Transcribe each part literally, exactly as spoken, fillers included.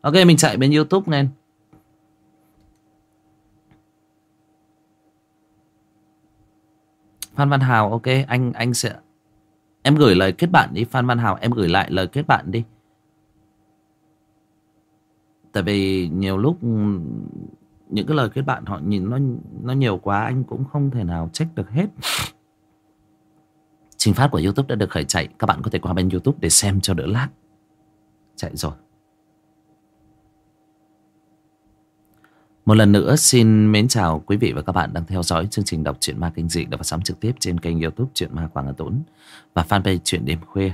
Ok, mình chạy bên YouTube lên. Phan Văn Hào, ok, anh anh sẽ em gửi lời kết bạn đi. Phan Văn Hào, em gửi lại lời kết bạn đi. Tại vì nhiều lúc những cái lời kết bạn họ nhìn nó nó nhiều quá, anh cũng không thể nào check được hết. Trình phát của YouTube đã được khởi chạy. Các bạn có thể qua bên YouTube để xem cho đỡ lag. Chạy rồi. Một lần nữa xin mến chào quý vị và các bạn đang theo dõi chương trình đọc truyện ma kinh dị được phát sóng trực tiếp trên kênh YouTube Truyện Ma Quảng Hà Tốn và fanpage Truyện Đêm Khuya.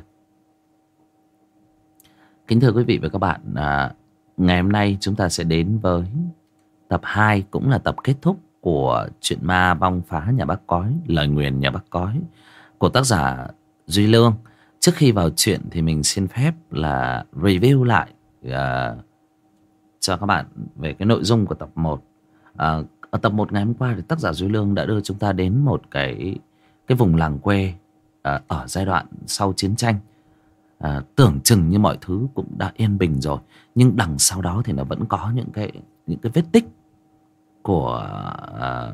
Kính thưa quý vị và các bạn, à, ngày hôm nay chúng ta sẽ đến với tập hai, cũng là tập kết thúc của truyện ma Vong Phá Nhà Bác Cói, Lời Nguyền Nhà Bác Cói của tác giả Duy Lương. Trước khi vào chuyện thì mình xin phép là review lại à, cho các bạn về cái nội dung của tập một. À, ở tập một ngày hôm qua thì tác giả Duy Lương đã đưa chúng ta đến một cái cái vùng làng quê à, ở giai đoạn sau chiến tranh. À, tưởng chừng như mọi thứ cũng đã yên bình rồi, nhưng đằng sau đó thì nó vẫn có những cái những cái vết tích của à,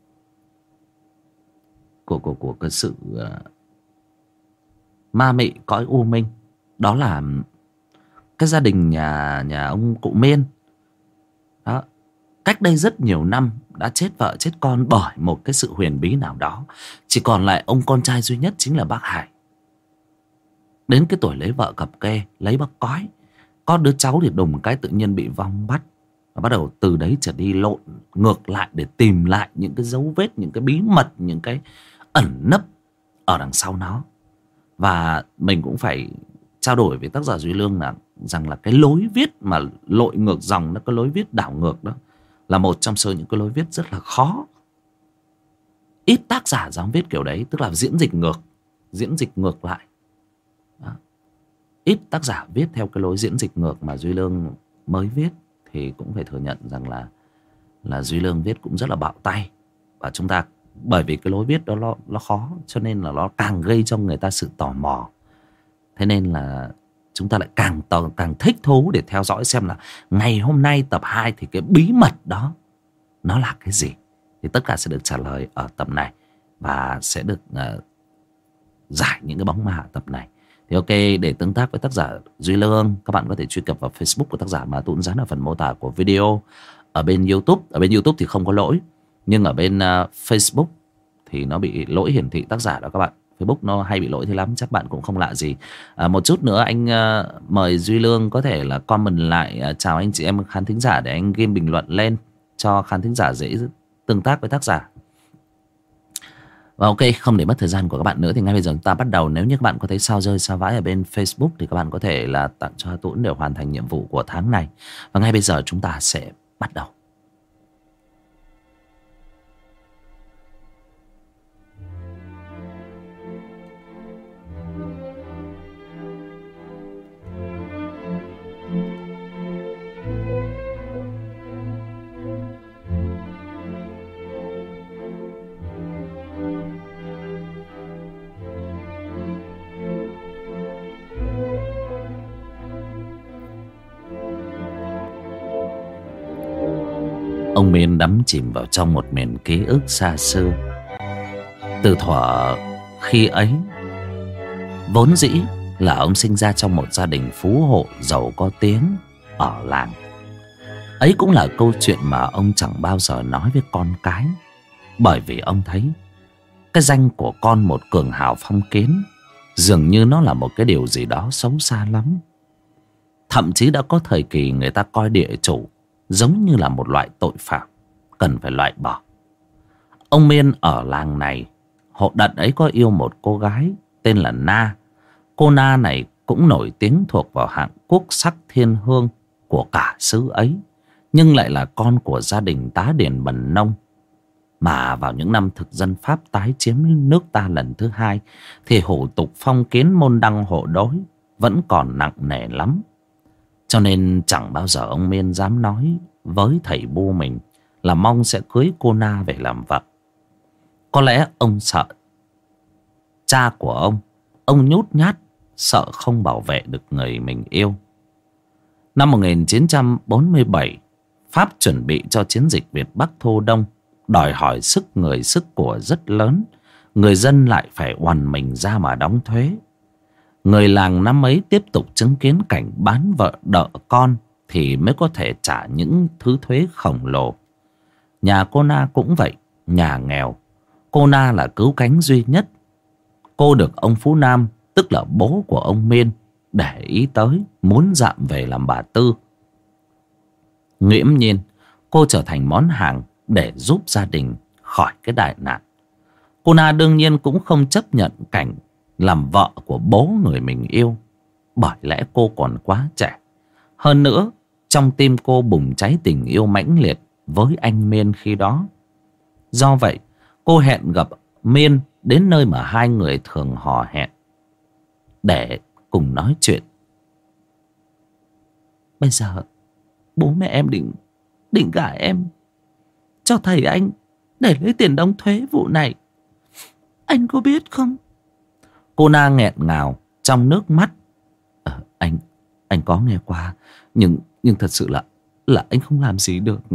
của của của cái sự à, ma mị cõi u minh. Đó là cái gia đình nhà nhà ông cụ Miên đó, cách đây rất nhiều năm đã chết vợ chết con bởi một cái sự huyền bí nào đó. Chỉ còn lại ông con trai duy nhất chính là bác Hải. Đến cái tuổi lấy vợ cặp kê, lấy bác Cói, có đứa cháu thì đùng cái tự nhiên bị vong bắt. Và bắt đầu từ đấy trở đi lộn ngược lại để tìm lại những cái dấu vết, những cái bí mật, những cái ẩn nấp ở đằng sau nó. Và mình cũng phải trao đổi với tác giả Duy Lương là rằng là cái lối viết mà lội ngược dòng, nó cái lối viết đảo ngược đó là một trong số những cái lối viết rất là khó. Ít tác giả dám viết kiểu đấy, tức là diễn dịch ngược, diễn dịch ngược lại đó. Ít tác giả viết theo cái lối diễn dịch ngược mà Duy Lương mới viết. Thì cũng phải thừa nhận rằng là là Duy Lương viết cũng rất là bạo tay. Và chúng ta bởi vì cái lối viết đó nó, nó khó, cho nên là nó càng gây cho người ta sự tò mò. Thế nên là chúng ta lại càng tò, càng thích thú để theo dõi xem là ngày hôm nay tập hai thì cái bí mật đó nó là cái gì. Thì tất cả sẽ được trả lời ở tập này và sẽ được uh, giải những cái bóng ma ở tập này. Thì ok, để tương tác với tác giả Duy Lương, các bạn có thể truy cập vào Facebook của tác giả mà Tún dán ở phần mô tả của video. Ở bên YouTube, ở bên YouTube thì không có lỗi, nhưng ở bên uh, Facebook thì nó bị lỗi hiển thị tác giả đó các bạn. Facebook nó hay bị lỗi thế lắm, chắc bạn cũng không lạ gì. À, một chút nữa anh uh, mời Duy Lương có thể là comment lại uh, chào anh chị em khán thính giả để anh ghi bình luận lên cho khán thính giả dễ tương tác với tác giả. Và ok, không để mất thời gian của các bạn nữa thì ngay bây giờ chúng ta bắt đầu. Nếu như các bạn có thấy sao rơi sao vãi ở bên Facebook thì các bạn có thể là tặng cho Tún để hoàn thành nhiệm vụ của tháng này. Và ngay bây giờ chúng ta sẽ bắt đầu. Ông Miên đắm chìm vào trong một miền ký ức xa xưa. Từ thuở khi ấy, vốn dĩ là ông sinh ra trong một gia đình phú hộ giàu có tiếng ở làng. Ấy cũng là câu chuyện mà ông chẳng bao giờ nói với con cái, bởi vì ông thấy cái danh của con một cường hào phong kiến dường như nó là một cái điều gì đó xấu xa lắm. Thậm chí đã có thời kỳ người ta coi địa chủ giống như là một loại tội phạm cần phải loại bỏ. Ông Miên ở làng này, hộ đợt ấy có yêu một cô gái tên là Na. Cô Na này cũng nổi tiếng thuộc vào hạng quốc sắc thiên hương của cả xứ ấy, nhưng lại là con của gia đình tá điền bần nông. Mà vào những năm thực dân Pháp tái chiếm nước ta lần thứ hai thì hủ tục phong kiến môn đăng hộ đối vẫn còn nặng nề lắm. Cho nên chẳng bao giờ ông Miên dám nói với thầy bu mình là mong sẽ cưới cô Na về làm vợ. Có lẽ ông sợ cha của ông, ông nhút nhát, sợ không bảo vệ được người mình yêu. Năm một nghìn chín trăm bốn mươi bảy, Pháp chuẩn bị cho chiến dịch Việt Bắc Thu Đông, đòi hỏi sức người sức của rất lớn. Người dân lại phải oằn mình ra mà đóng thuế. Người làng năm ấy tiếp tục chứng kiến cảnh bán vợ đợ con thì mới có thể trả những thứ thuế khổng lồ. Nhà cô Na cũng vậy, nhà nghèo. Cô Na là cứu cánh duy nhất. Cô được ông Phú Nam, tức là bố của ông Miên, để ý tới, muốn dạm về làm bà Tư. Nghiễm nhiên cô trở thành món hàng để giúp gia đình khỏi cái đại nạn. Cô Na đương nhiên cũng không chấp nhận cảnh làm vợ của bố người mình yêu, bởi lẽ cô còn quá trẻ. Hơn nữa, trong tim cô bùng cháy tình yêu mãnh liệt với anh Miên khi đó. Do vậy, cô hẹn gặp Miên đến nơi mà hai người thường hò hẹn để cùng nói chuyện. Bây giờ bố mẹ em định định gả em cho thầy anh để lấy tiền đóng thuế vụ này. Anh có biết không? Cô Na nghẹn ngào trong nước mắt. Ờ, anh anh có nghe qua, nhưng nhưng thật sự là là anh không làm gì được.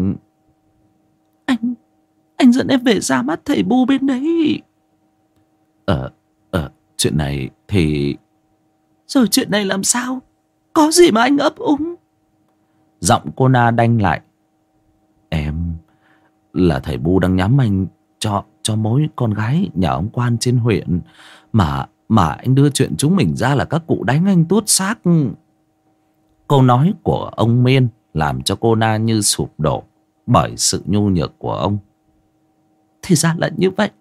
Anh anh dẫn em về ra mắt thầy Bu bên đấy. Ờ ờ chuyện này thì rồi chuyện này làm sao? Có gì mà anh ấp úng? Giọng cô Na đanh lại. Em là thầy Bu đang nhắm anh cho cho mối con gái nhà ông quan trên huyện, mà mà anh đưa chuyện chúng mình ra là các cụ đánh anh tuốt xác. Câu nói của ông Miên làm cho cô Na như sụp đổ bởi sự nhu nhược của ông. Thì ra là như vậy.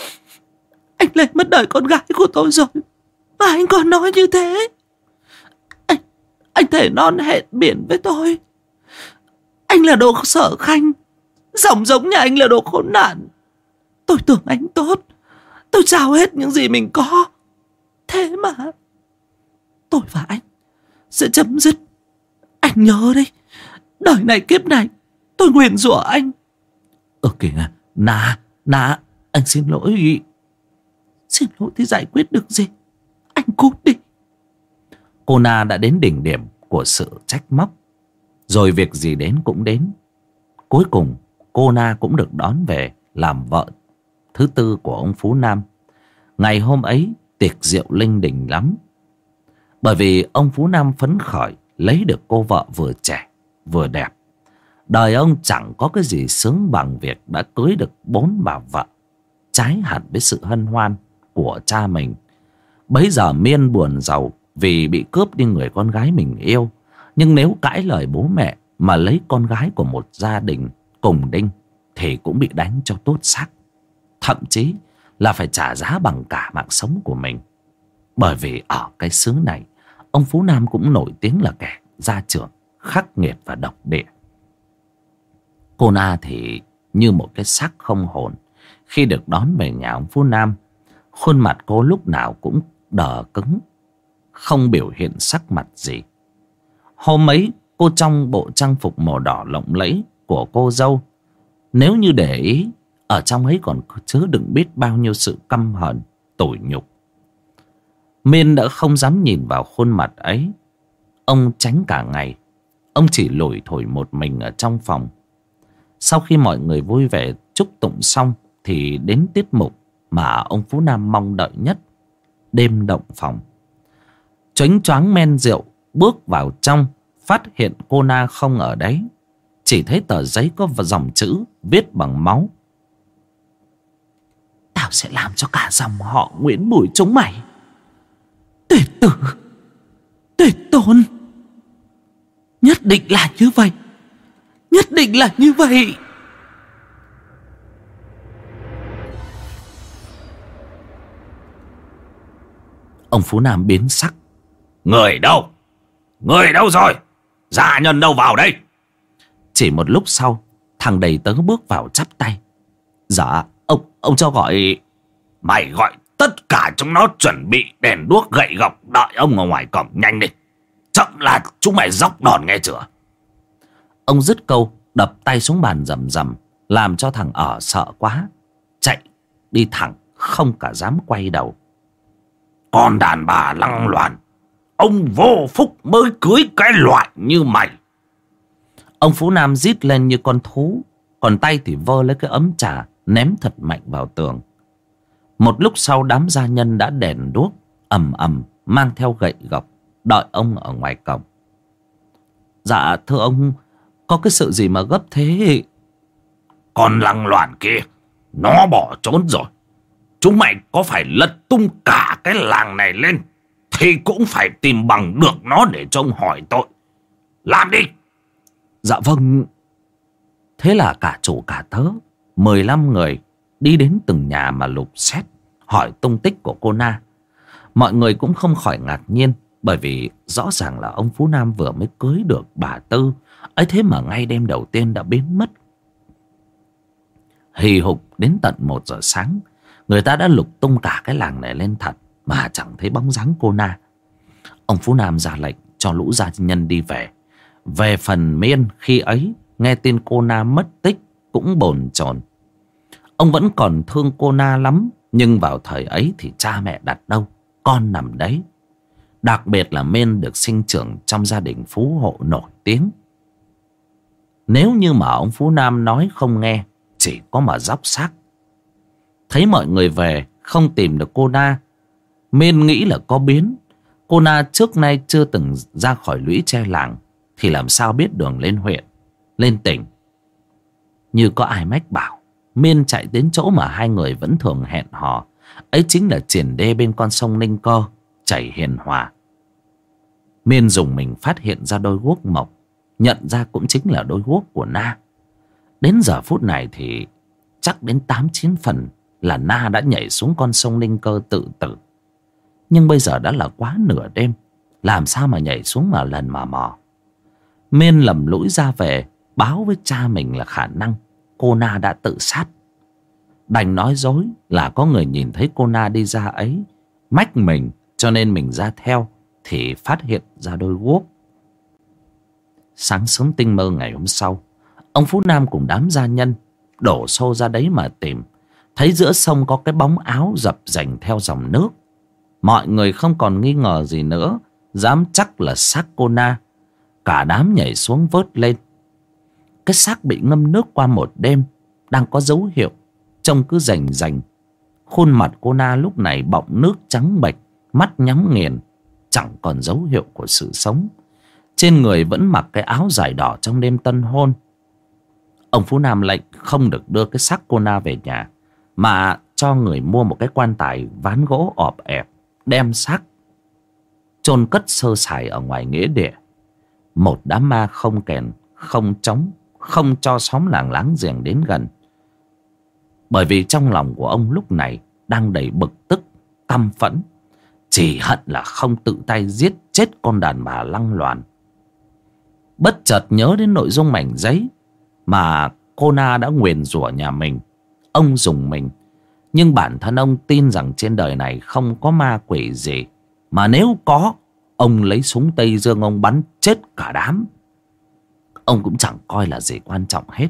Anh lấy mất đời con gái của tôi rồi mà anh còn nói như thế. Anh Anh thề non hẹn biển với tôi. Anh là đồ sở khanh, dòng giống nhà anh là đồ khốn nạn. Tôi tưởng anh tốt, tôi trao hết những gì mình có. Thế mà tôi và anh sẽ chấm dứt. Anh nhớ đấy, đời này kiếp này tôi nguyền rủa anh. Ờ kìa, Na, Na, anh xin lỗi. Xin lỗi thì giải quyết được gì. Anh cút đi. Cô Na đã đến đỉnh điểm của sự trách móc. Rồi việc gì đến cũng đến. Cuối cùng cô Na cũng được đón về làm vợ thứ tư của ông Phú Nam. Ngày hôm ấy tiệc rượu linh đình lắm. Bởi vì ông Phú Nam phấn khởi lấy được cô vợ vừa trẻ vừa đẹp. Đời ông chẳng có cái gì sướng bằng việc đã cưới được bốn bà vợ, trái hẳn với sự hân hoan của cha mình. Bấy giờ Miên buồn rầu vì bị cướp đi người con gái mình yêu. Nhưng nếu cãi lời bố mẹ mà lấy con gái của một gia đình cùng đinh thì cũng bị đánh cho tốt xác. Thậm chí là phải trả giá bằng cả mạng sống của mình. Bởi vì ở cái xứ này, ông Phú Nam cũng nổi tiếng là kẻ gia trưởng khắc nghiệt và độc địa. Cô Na thì như một cái xác không hồn khi được đón về nhà ông Phú Nam. Khuôn mặt cô lúc nào cũng đờ cứng, không biểu hiện sắc mặt gì. Hôm ấy cô trong bộ trang phục màu đỏ lộng lẫy của cô dâu. Nếu như để ý, ở trong ấy còn chứa đựng biết bao nhiêu sự căm hận, tủi nhục. Miên đã không dám nhìn vào khuôn mặt ấy. Ông tránh cả ngày. Ông chỉ lủi thổi một mình ở trong phòng. Sau khi mọi người vui vẻ chúc tụng xong thì đến tiết mục mà ông Phú Nam mong đợi nhất, đêm động phòng. Choáng choáng men rượu bước vào trong, phát hiện cô Na không ở đấy. Chỉ thấy tờ giấy có dòng chữ viết bằng máu. Tao sẽ làm cho cả dòng họ Nguyễn Bùi chúng mày tuyệt tử, tuyệt tôn. Nhất định là như vậy, nhất định là như vậy. Ông Phú Nam biến sắc. Người đâu? Người đâu rồi? Gia nhân đâu vào đây? Chỉ một lúc sau, thằng đầy tớ bước vào chắp tay. Dạ, ông ông cho gọi. Mày gọi tất cả chúng nó chuẩn bị đèn đuốc gậy gộc đợi ông ở ngoài cổng nhanh đi. Chậm là chúng mày dốc đòn nghe chưa? Ông dứt câu đập tay xuống bàn rầm rầm, làm cho thằng ở sợ quá, chạy đi thẳng không cả dám quay đầu. Con đàn bà lăng loàn, ông vô phúc mới cưới cái loại như mày. Ông Phú Nam rít lên như con thú, còn tay thì vơ lấy cái ấm trà ném thật mạnh vào tường. Một lúc sau đám gia nhân đã đèn đuốc ầm ầm mang theo gậy gộc đợi ông ở ngoài cổng. Dạ thưa ông, có cái sự gì mà gấp thế? Con lăng loàn kia nó bỏ trốn rồi. Chúng mày có phải lật tung cả cái làng này lên thì cũng phải tìm bằng được nó để trông hỏi tội. Làm đi. Dạ vâng. Thế là cả chủ cả tớ mười lăm người đi đến từng nhà mà lục xét, hỏi tung tích của cô Na. Mọi người cũng không khỏi ngạc nhiên, bởi vì rõ ràng là ông Phú Nam vừa mới cưới được bà Tư, ấy thế mà ngay đêm đầu tiên đã biến mất. Hì hục đến tận một giờ sáng, người ta đã lục tung cả cái làng này lên thật mà chẳng thấy bóng dáng cô Na. Ông Phú Nam ra lệnh cho lũ gia nhân đi về. Về phần Miên, khi ấy nghe tin cô Na mất tích cũng bồn chồn. Ông vẫn còn thương cô Na lắm, nhưng vào thời ấy thì cha mẹ đặt đâu, con nằm đấy. Đặc biệt là Miên được sinh trưởng trong gia đình phú hộ nổi tiếng. Nếu như mà ông Phú Nam nói không nghe, chỉ có mà dóc xác. Thấy mọi người về không tìm được cô Na, Miên nghĩ là có biến. Cô Na trước nay chưa từng ra khỏi lũy tre làng thì làm sao biết đường lên huyện, lên tỉnh. Như có ai mách bảo, Miên chạy đến chỗ mà hai người vẫn thường hẹn hò, ấy chính là triển đê bên con sông Ninh Cơ chảy hiền hòa. Miên dùng mình phát hiện ra đôi guốc mộc, nhận ra cũng chính là đôi guốc của Na. Đến giờ phút này thì chắc đến tám chín phần là Na đã nhảy xuống con sông Ninh Cơ tự tử. Nhưng bây giờ đã là quá nửa đêm, làm sao mà nhảy xuống mà lần mà mò. Miên lầm lũi ra về báo với cha mình là khả năng cô Na đã tự sát. Đành nói dối là có người nhìn thấy cô Na đi ra ấy, mách mình, cho nên mình ra theo thì phát hiện ra đôi guốc. Sáng sớm tinh mơ ngày hôm sau, ông Phú Nam cùng đám gia nhân đổ xô ra đấy mà tìm. Thấy giữa sông có cái bóng áo dập dềnh theo dòng nước. Mọi người không còn nghi ngờ gì nữa, dám chắc là xác cô Na. Cả đám nhảy xuống vớt lên. Cái xác bị ngâm nước qua một đêm đang có dấu hiệu, trông cứ rành rành. Khuôn mặt cô Na lúc này bọng nước trắng bệch, mắt nhắm nghiền, chẳng còn dấu hiệu của sự sống. Trên người vẫn mặc cái áo dài đỏ trong đêm tân hôn. Ông Phú Nam lệnh không được đưa cái xác cô Na về nhà, mà cho người mua một cái quan tài ván gỗ ọp ẹp, đem xác chôn cất sơ sài ở ngoài nghĩa địa. Một đám ma không kèn, không trống, không cho xóm làng láng giềng đến gần. Bởi vì trong lòng của ông lúc này đang đầy bực tức, căm phẫn, chỉ hận là không tự tay giết chết con đàn bà lăng loàn. Bất chợt nhớ đến nội dung mảnh giấy mà cô Na đã nguyền rủa nhà mình, ông dùng mình. Nhưng bản thân ông tin rằng trên đời này không có ma quỷ gì, mà nếu có, ông lấy súng Tây Dương ông bắn chết cả đám. Ông cũng chẳng coi là gì quan trọng hết.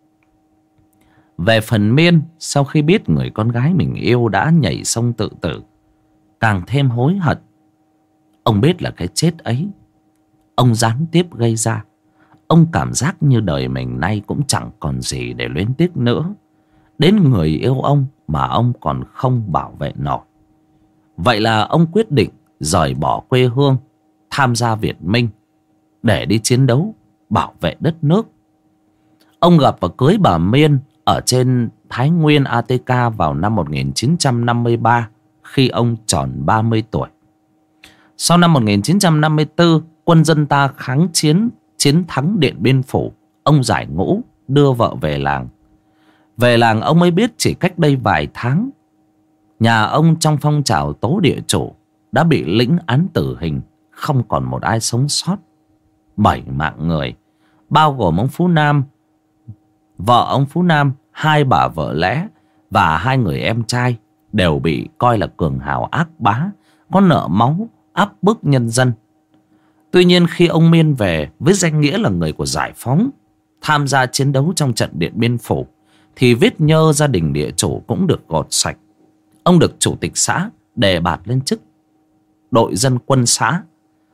Về phần Miên, sau khi biết người con gái mình yêu đã nhảy sông tự tử, càng thêm hối hận. Ông biết là cái chết ấy ông gián tiếp gây ra. Ông cảm giác như đời mình nay cũng chẳng còn gì để luyến tiếc nữa. Đến người yêu ông mà ông còn không bảo vệ nổi. Vậy là ông quyết định rời bỏ quê hương, tham gia Việt Minh để đi chiến đấu bảo vệ đất nước. Ông gặp và cưới bà Miên ở trên Thái Nguyên a tê ca vào năm một nghìn chín trăm năm mươi ba, khi ông tròn ba mươi tuổi. Sau năm một nghìn chín trăm năm mươi tư, quân dân ta kháng chiến, chiến thắng Điện Biên Phủ. Ông giải ngũ, đưa vợ về làng. Về làng ông mới biết chỉ cách đây vài tháng, nhà ông trong phong trào tố địa chủ đã bị lĩnh án tử hình, không còn một ai sống sót. Bảy mạng người, bao gồm ông Phú Nam, vợ ông Phú Nam, hai bà vợ lẽ và hai người em trai, đều bị coi là cường hào ác bá, có nợ máu, áp bức nhân dân. Tuy nhiên khi ông Miên về với danh nghĩa là người của giải phóng, tham gia chiến đấu trong trận Điện Biên Phủ, thì vết nhơ gia đình địa chủ cũng được gọt sạch. Ông được chủ tịch xã đề bạt lên chức đội dân quân xã.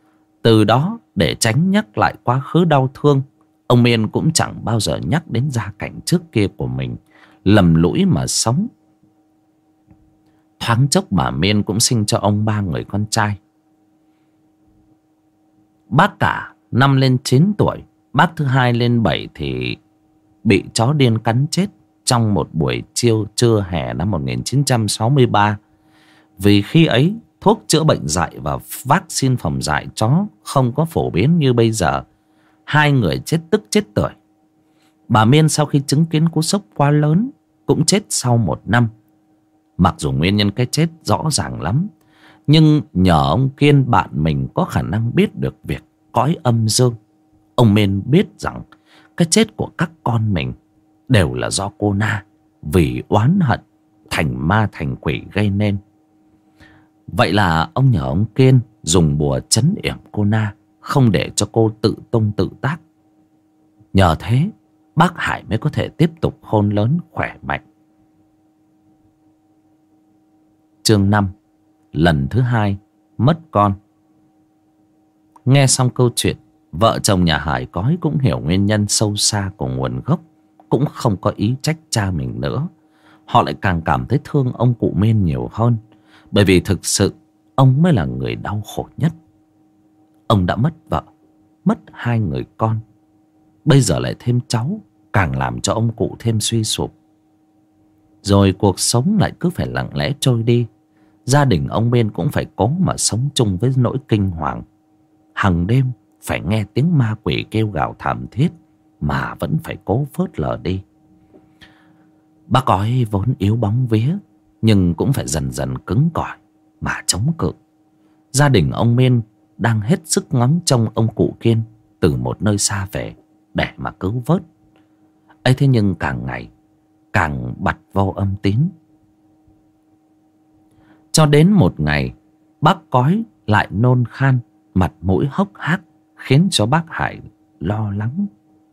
Từ đó để tránh nhắc lại quá khứ đau thương, ông Miên cũng chẳng bao giờ nhắc đến gia cảnh trước kia của mình, lầm lũi mà sống. Thoáng chốc bà Miên cũng sinh cho ông ba người con trai. Bác cả năm lên chín tuổi, bác thứ hai lên bảy thì bị chó điên cắn chết trong một buổi chiều trưa hè năm một nghìn chín trăm sáu mươi ba. Vì khi ấy thuốc chữa bệnh dại và vaccine phòng dại chó không có phổ biến như bây giờ. Hai người chết tức chết tưởi. Bà Miên sau khi chứng kiến cú sốc quá lớn cũng chết sau một năm. Mặc dù nguyên nhân cái chết rõ ràng lắm, nhưng nhờ ông Kiên bạn mình có khả năng biết được việc cõi âm dương, ông Miên biết rằng cái chết của các con mình đều là do cô Na vì oán hận thành ma thành quỷ gây nên. Vậy là ông nhờ ông Kiên dùng bùa trấn yểm cô Na, không để cho cô tự tung tự tác. Nhờ thế bác Hải mới có thể tiếp tục khôn lớn khỏe mạnh. Chương năm. Lần thứ hai mất con. Nghe xong câu chuyện, vợ chồng nhà Hải Cói cũng hiểu nguyên nhân sâu xa của nguồn gốc, cũng không có ý trách cha mình nữa. Họ lại càng cảm thấy thương ông cụ Miên nhiều hơn, bởi vì thực sự ông mới là người đau khổ nhất. Ông đã mất vợ, mất hai người con, bây giờ lại thêm cháu, càng làm cho ông cụ thêm suy sụp. Rồi cuộc sống lại cứ phải lặng lẽ trôi đi. Gia đình ông Miên cũng phải cố mà sống chung với nỗi kinh hoàng. Hằng đêm phải nghe tiếng ma quỷ kêu gào thảm thiết mà vẫn phải cố phớt lờ đi. Bác Cói vốn yếu bóng vía, nhưng cũng phải dần dần cứng cỏi mà chống cự. Gia đình ông Miên đang hết sức ngóng trông ông cụ Kiên từ một nơi xa về để mà cứu vớt. ấy thế nhưng càng ngày càng bặt vô âm tín. Cho đến một ngày, bác Cói lại nôn khan, mặt mũi hốc hác, khiến cho bác Hải lo lắng.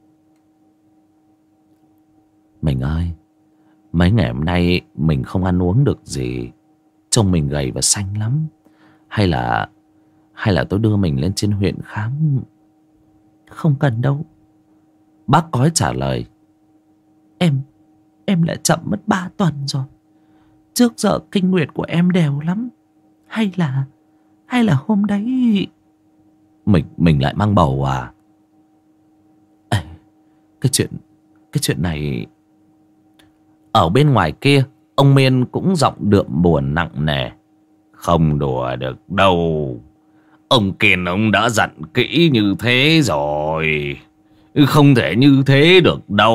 Mình ơi, mấy ngày hôm nay mình không ăn uống được gì, trông mình gầy và xanh lắm. Hay là Hay là tôi đưa mình lên trên huyện khám? Không cần đâu. Bác Cói trả lời. Em Em đã chậm mất ba tuần rồi. Trước giờ kinh nguyệt của em đều lắm. Hay là Hay là hôm đấy Mình mình lại mang bầu à? Ê, Cái chuyện Cái chuyện này. Ở bên ngoài kia, ông Miên cũng giọng đượm buồn nặng nề. Không đùa được đâu. Ông Kiên ông đã dặn kỹ như thế rồi. Không thể như thế được đâu.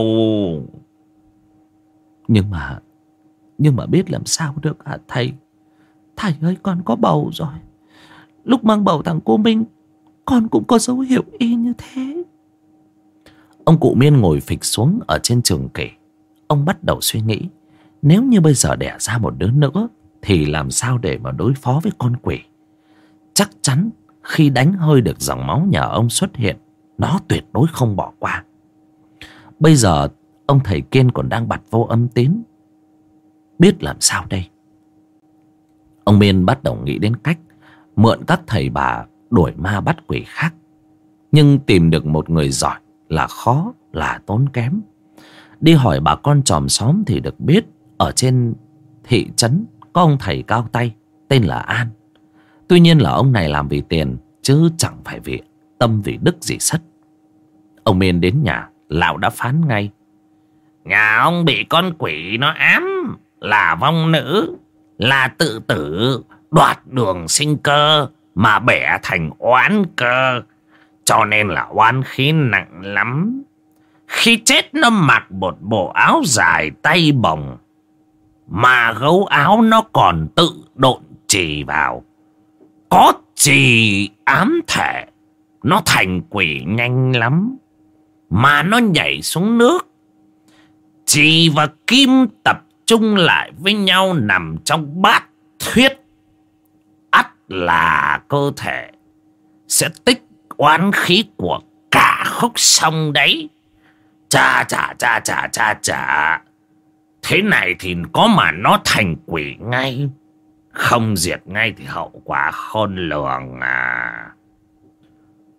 Nhưng mà Nhưng mà biết làm sao được hả thầy? Thầy ơi, con có bầu rồi. Lúc mang bầu thằng cô Minh, con cũng có dấu hiệu y như thế. Ông cụ Miên ngồi phịch xuống ở trên trường kỷ. Ông bắt đầu suy nghĩ, nếu như bây giờ đẻ ra một đứa nữa thì làm sao để mà đối phó với con quỷ. Chắc chắn khi đánh hơi được dòng máu nhà ông xuất hiện, nó tuyệt đối không bỏ qua. Bây giờ ông thầy Kiên còn đang bặt vô âm tín, biết làm sao đây. Ông Miên bắt đầu nghĩ đến cách mượn các thầy bà đuổi ma bắt quỷ khác. Nhưng tìm được một người giỏi là khó, là tốn kém. Đi hỏi bà con chòm xóm thì được biết ở trên thị trấn có ông thầy cao tay tên là An. Tuy nhiên là ông này làm vì tiền, chứ chẳng phải vì tâm vì đức gì sất. Ông Miên đến nhà, lão đã phán ngay. Nhà ông bị con quỷ nó ám, là vong nữ, là tự tử, đoạt đường sinh cơ mà bẻ thành oán cơ. Cho nên là oán khí nặng lắm. Khi chết nó mặc một bộ áo dài tay bồng, mà gấu áo nó còn tự độn chì vào. Có chì ám thể, nó thành quỷ nhanh lắm. Mà nó nhảy xuống nước, chì và kim tập trung lại với nhau nằm trong bát thuyết. Ắt là cơ thể sẽ tích oán khí của cả khúc sông đấy. Chà chà chà chà chà chà. Thế này thì có mà nó thành quỷ ngay. Không diệt ngay thì hậu quả khôn lường à.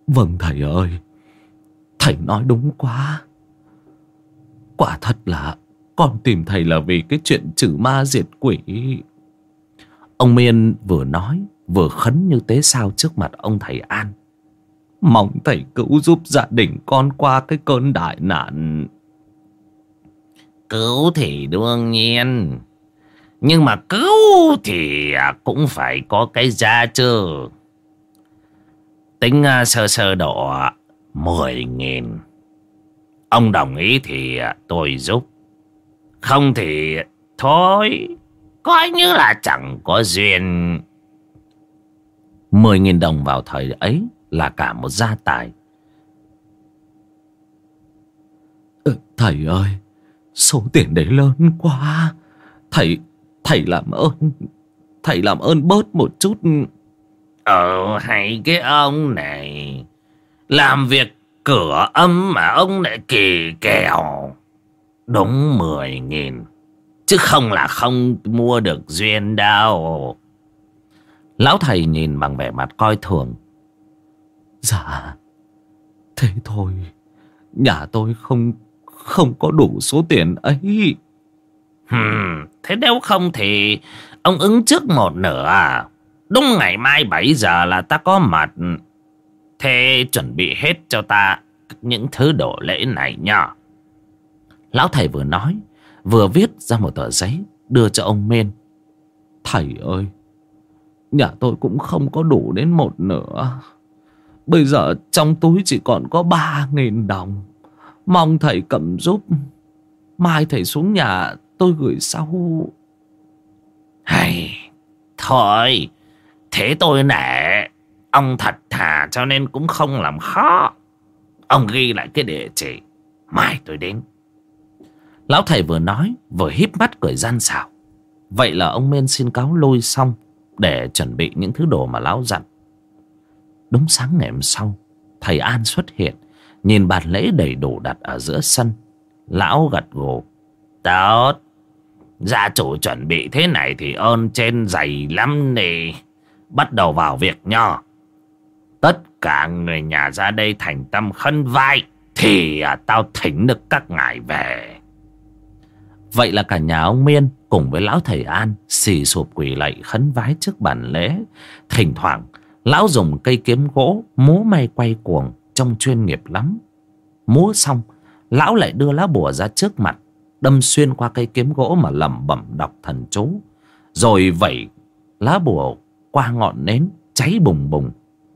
Vâng thầy ơi, thầy nói đúng quá. Quả thật là con tìm thầy là vì cái chuyện trừ ma diệt quỷ. Ông Miên vừa nói vừa khấn như tế sao trước mặt ông thầy An. Mong thầy cứu giúp gia đình con qua cái cơn đại nạn. Cứu thì đương nhiên, nhưng mà cứu thì cũng phải có cái giá chứ. Tính sơ sơ độ mười nghìn. Ông đồng ý thì tôi giúp, không thì thôi, coi như là chẳng có duyên. Mười nghìn đồng vào thời ấy là cả một gia tài. Ừ, thầy ơi, số tiền đấy lớn quá. Thầy, thầy làm ơn, thầy làm ơn bớt một chút. Ờ, hay cái ông này, làm việc cửa âm mà ông lại kỳ kèo. Đúng mười nghìn, chứ không là không mua được duyên đâu. Lão thầy nhìn bằng vẻ mặt coi thường. Dạ, thế thôi, nhà tôi không không có đủ số tiền ấy. Hmm, thế nếu không thì ông ứng trước một nửa à? Đúng ngày mai bảy giờ là ta có mặt. Thế chuẩn bị hết cho ta những thứ đồ lễ này nha. Lão thầy vừa nói vừa viết ra một tờ giấy đưa cho ông Mên. Thầy ơi, nhà tôi cũng không có đủ đến một nửa. Bây giờ trong túi chỉ còn có ba nghìn đồng. Mong thầy cầm giúp. Mai thầy xuống nhà tôi gửi sau. Hay, thôi, thế tôi nể ông thật thà cho nên cũng không làm khó. Ông ghi lại cái địa chỉ, mai tôi đến. Lão thầy vừa nói vừa híp mắt cười gian xảo. Vậy là ông Mên xin cáo lui xong để chuẩn bị những thứ đồ mà lão dặn. Đúng sáng ngày hôm sau, thầy An xuất hiện, nhìn bàn lễ đầy đủ đặt ở giữa sân. Lão gật gù. Tốt, gia chủ chuẩn bị thế này thì ơn trên dày lắm nè. Bắt đầu vào việc nho. Tất cả người nhà ra đây thành tâm khấn vai thì à, tao thỉnh được các ngài về. Vậy là cả nhà ông Miên cùng với lão thầy An xì sụp quỳ lạy khấn vái trước bàn lễ. Thỉnh thoảng lão dùng cây kiếm gỗ múa may quay cuồng, trông chuyên nghiệp lắm. Múa xong, lão lại đưa lá bùa ra trước mặt, đâm xuyên qua cây kiếm gỗ mà lẩm bẩm đọc thần chú, rồi vẩy lá bùa qua ngọn nến cháy bùng bùng.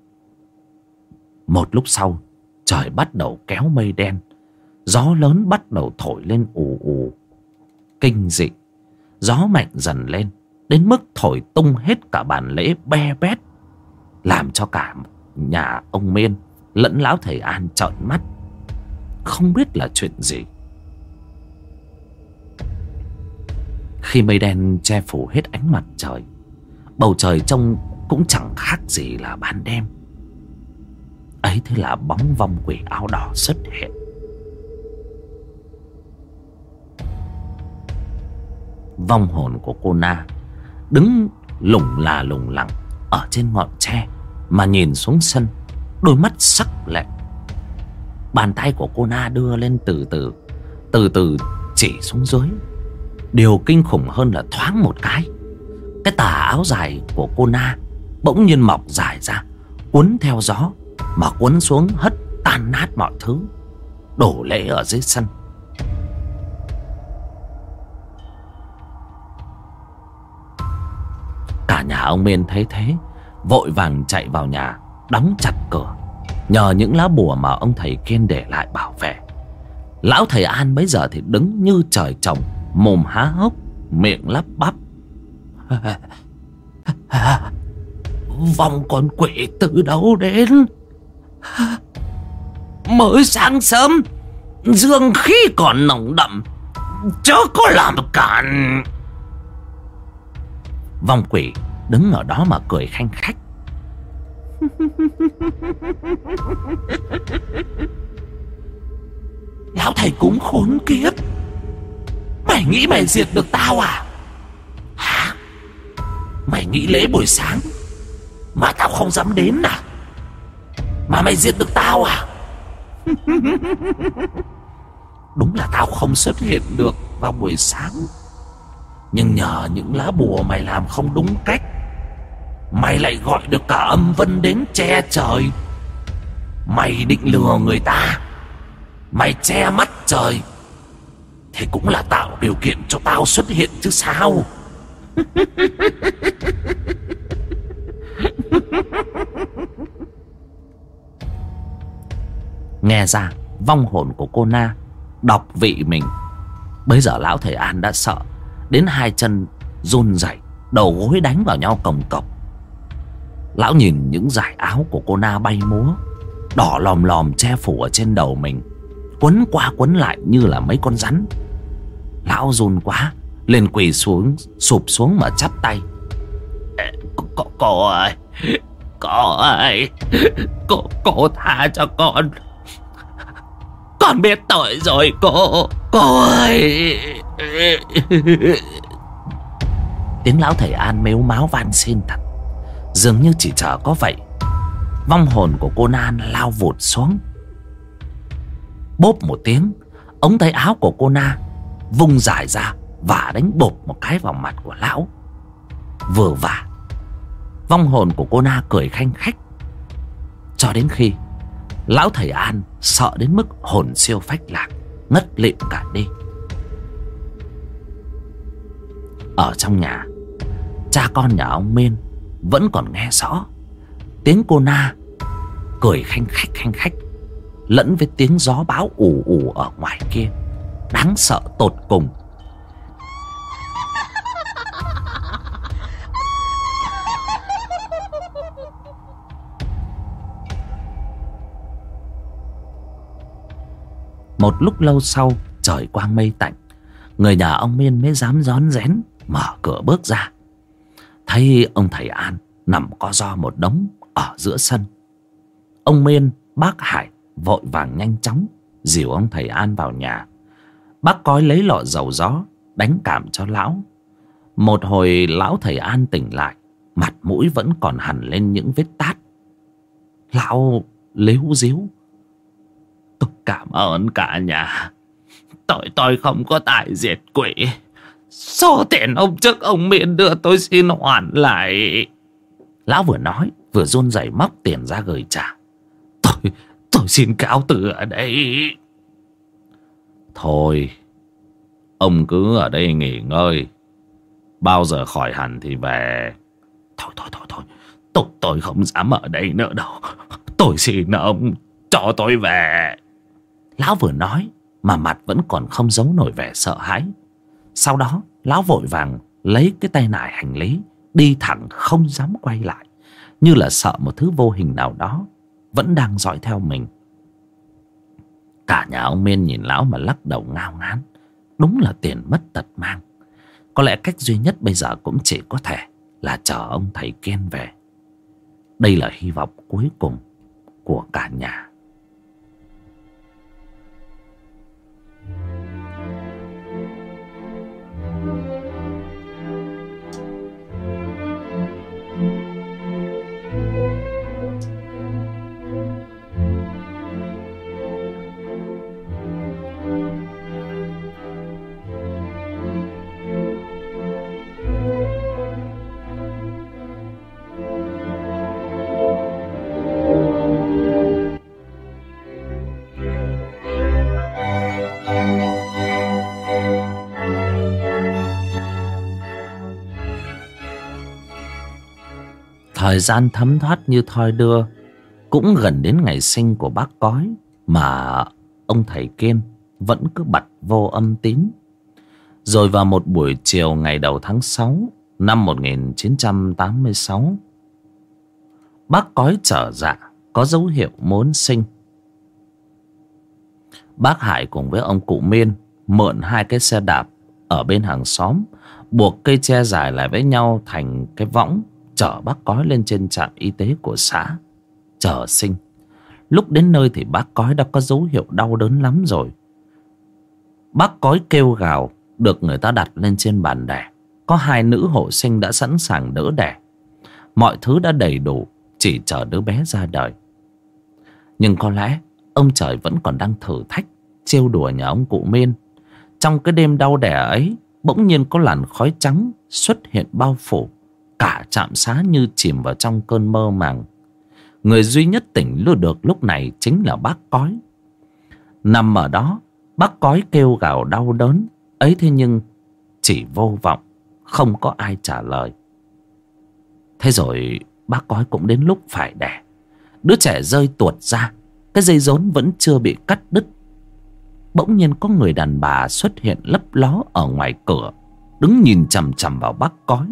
Một lúc sau, trời bắt đầu kéo mây đen, gió lớn bắt đầu thổi lên ù ù. Kinh dị, gió mạnh dần lên đến mức thổi tung hết cả bàn lễ be bét, làm cho cả nhà ông Miên lẫn lão thầy An trợn mắt, không biết là chuyện gì. Khi mây đen che phủ hết ánh mặt trời, bầu trời trông cũng chẳng khác gì là ban đêm. Ấy thế là bóng vong quỷ áo đỏ xuất hiện. Vong hồn của cô Na đứng lủng là lủng lẳng ở trên ngọn tre mà nhìn xuống sân, đôi mắt sắc lệ. Bàn tay của cô Na đưa lên từ từ, từ từ chỉ xuống dưới. Điều kinh khủng hơn là thoáng một cái, cái tà áo dài của cô Na bỗng nhiên mọc dài ra, cuốn theo gió mà cuốn xuống hất tan nát mọi thứ, đổ lễ ở dưới sân. Cả nhà ông Miên thấy thế, vội vàng chạy vào nhà, đóng chặt cửa, nhờ những lá bùa mà ông thầy Kiên để lại bảo vệ. Lão thầy An bấy giờ thì đứng như trời trồng, mồm há hốc, miệng lắp bắp. Vong con quỷ từ đâu đến? Mới sáng sớm, dương khí còn nồng đậm, chớ có làm cản. Vong quỷ đứng ở đó mà cười khanh khách. Lão thầy cúng khốn kiếp, mày nghĩ mày diệt được tao à? Hả? Mày nghĩ lễ buổi sáng mà tao không dám đến à? Mà mà mày giết được tao à? Đúng là tao không xuất hiện được vào buổi sáng, nhưng nhờ những lá bùa mày làm không đúng cách, mày lại gọi được cả âm vân đến che trời. Mày định lừa người ta, mày che mắt trời, thì cũng là tạo điều kiện cho tao xuất hiện chứ sao. Nghe ra vong hồn của cô Na đọc vị mình. Bây giờ lão thầy An đã sợ đến hai chân run rẩy, đầu gối đánh vào nhau cồng cọc. Lão nhìn những dải áo của cô Na bay múa, đỏ lòm lòm che phủ ở trên đầu mình, quấn qua quấn lại như là mấy con rắn. Lão run quá, lên quỳ xuống, sụp xuống mà chắp tay. Cô, cô ơi, cô ơi, cô, cô tha cho con. Con biết tội rồi cô, cô ơi. Tiếng lão thầy An mếu máo van xin thật, dường như chỉ chờ có vậy. Vong hồn của cô Nan lao vụt xuống. Bốp một tiếng, ống tay áo của cô Na vung dài ra và đánh bộp một cái vào mặt của lão. Vừa vả, vong hồn của cô Na cười khanh khách, cho đến khi lão thầy An sợ đến mức hồn siêu phách lạc, ngất lịm cả đi. Ở trong nhà, cha con nhà ông Miên vẫn còn nghe rõ tiếng cô Na cười khanh khách khanh khách lẫn với tiếng gió bão ù ù ở ngoài kia, đáng sợ tột cùng. Một lúc lâu sau, trời quang mây tạnh, người nhà ông Miên mới dám rón rén mở cửa bước ra. Thấy ông thầy An nằm co ro một đống ở giữa sân. Ông Miên, bác Hải vội vàng nhanh chóng dìu ông thầy An vào nhà. Bác Cói lấy lọ dầu gió đánh cảm cho lão. Một hồi lão thầy An tỉnh lại, mặt mũi vẫn còn hằn lên những vết tát. Lão líu díu: Tôi cảm ơn cả nhà. Tôi tôi không có tài diệt quỷ. Số tiền ông trước ông Miên đưa tôi xin hoàn lại. Lão vừa nói vừa run rẩy móc tiền ra gửi trả. Tôi tôi xin cáo từ ở đây. Thôi, ông cứ ở đây nghỉ ngơi, bao giờ khỏi hẳn thì về. Thôi thôi thôi thôi, tôi tôi không dám ở đây nữa đâu. Tôi xin ông cho tôi về. Lão vừa nói mà mặt vẫn còn không giấu nổi vẻ sợ hãi. Sau đó lão vội vàng lấy cái tay nải hành lý, đi thẳng không dám quay lại, như là sợ một thứ vô hình nào đó vẫn đang dõi theo mình. Cả nhà ông Miên nhìn lão mà lắc đầu ngao ngán. Đúng là tiền mất tật mang. Có lẽ cách duy nhất bây giờ cũng chỉ có thể là chờ ông thầy Ken về. Đây là hy vọng cuối cùng của cả nhà. Thời gian thấm thoát như thoi đưa. Cũng gần đến ngày sinh của bác Cói mà ông thầy Kiên vẫn cứ bật vô âm tín. Rồi vào một buổi chiều ngày đầu tháng sáu năm một nghìn chín trăm tám mươi sáu, bác Cói trở dạ, có dấu hiệu muốn sinh. Bác Hải cùng với ông cụ Miên mượn hai cái xe đạp ở bên hàng xóm, buộc cây tre dài lại với nhau thành cái võng, chở bác Cói lên trên trạm y tế của xã chờ sinh. Lúc đến nơi thì bác Cói đã có dấu hiệu đau đớn lắm rồi. Bác Cói kêu gào được người ta đặt lên trên bàn đẻ. Có hai nữ hộ sinh đã sẵn sàng đỡ đẻ. Mọi thứ đã đầy đủ, chỉ chờ đứa bé ra đời. Nhưng có lẽ ông trời vẫn còn đang thử thách, trêu đùa nhà ông cụ Miên. Trong cái đêm đau đẻ ấy, bỗng nhiên có làn khói trắng xuất hiện bao phủ cả trạm xá, như chìm vào trong cơn mơ màng. Người duy nhất tỉnh luôn được lúc này chính là bác Cói. Nằm ở đó, bác Cói kêu gào đau đớn ấy, thế nhưng chỉ vô vọng, không có ai trả lời. Thế rồi bác Cói cũng đến lúc phải đẻ. Đứa trẻ rơi tuột ra, cái dây rốn vẫn chưa bị cắt đứt. Bỗng nhiên có người đàn bà xuất hiện lấp ló ở ngoài cửa, đứng nhìn chằm chằm vào bác Cói.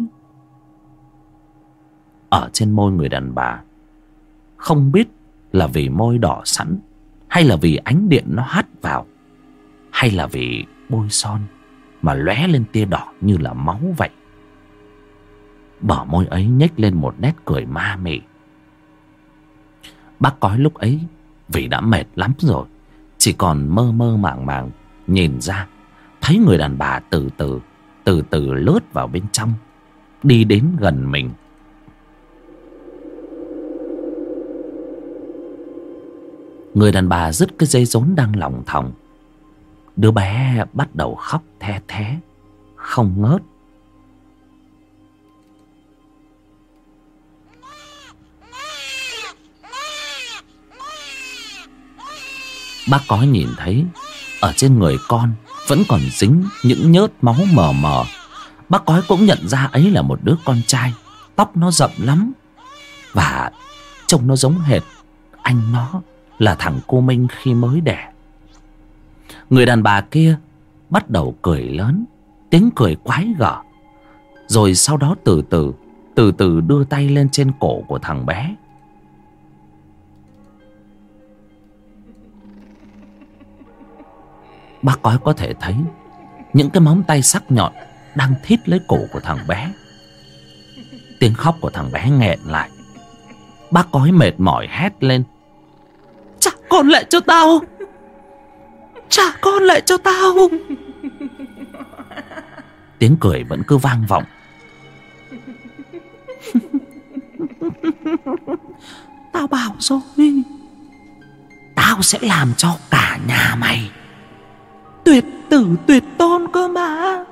Ở trên môi người đàn bà, không biết là vì môi đỏ sẵn, hay là vì ánh điện nó hắt vào, hay là vì bôi son mà lóe lên tia đỏ như là máu vậy. Bờ môi ấy nhếch lên một nét cười ma mị. Bác Cói lúc ấy vì đã mệt lắm rồi, chỉ còn mơ mơ màng màng nhìn ra, thấy người đàn bà từ từ từ từ lướt vào bên trong, đi đến gần mình. Người đàn bà dứt cái dây rốn đang lòng thòng. Đứa bé bắt đầu khóc the thé không ngớt. Bác Cói nhìn thấy ở trên người con vẫn còn dính những nhớt máu mờ mờ. Bác Cói cũng nhận ra ấy là một đứa con trai. Tóc nó rậm lắm, và trông nó giống hệt anh nó là thằng cô Minh khi mới đẻ. Người đàn bà kia bắt đầu cười lớn, tiếng cười quái gở. Rồi sau đó từ từ Từ từ đưa tay lên trên cổ của thằng bé. Bác Cói có thể thấy những cái móng tay sắc nhọn đang thít lấy cổ của thằng bé. Tiếng khóc của thằng bé nghẹn lại. Bác Cói mệt mỏi hét lên: "Trả con lại cho tao! Trả con lại cho tao!" Tiếng cười vẫn cứ vang vọng. "Tao bảo rồi, tao sẽ làm cho cả nhà mày tuyệt tử tuyệt tôn cơ mà."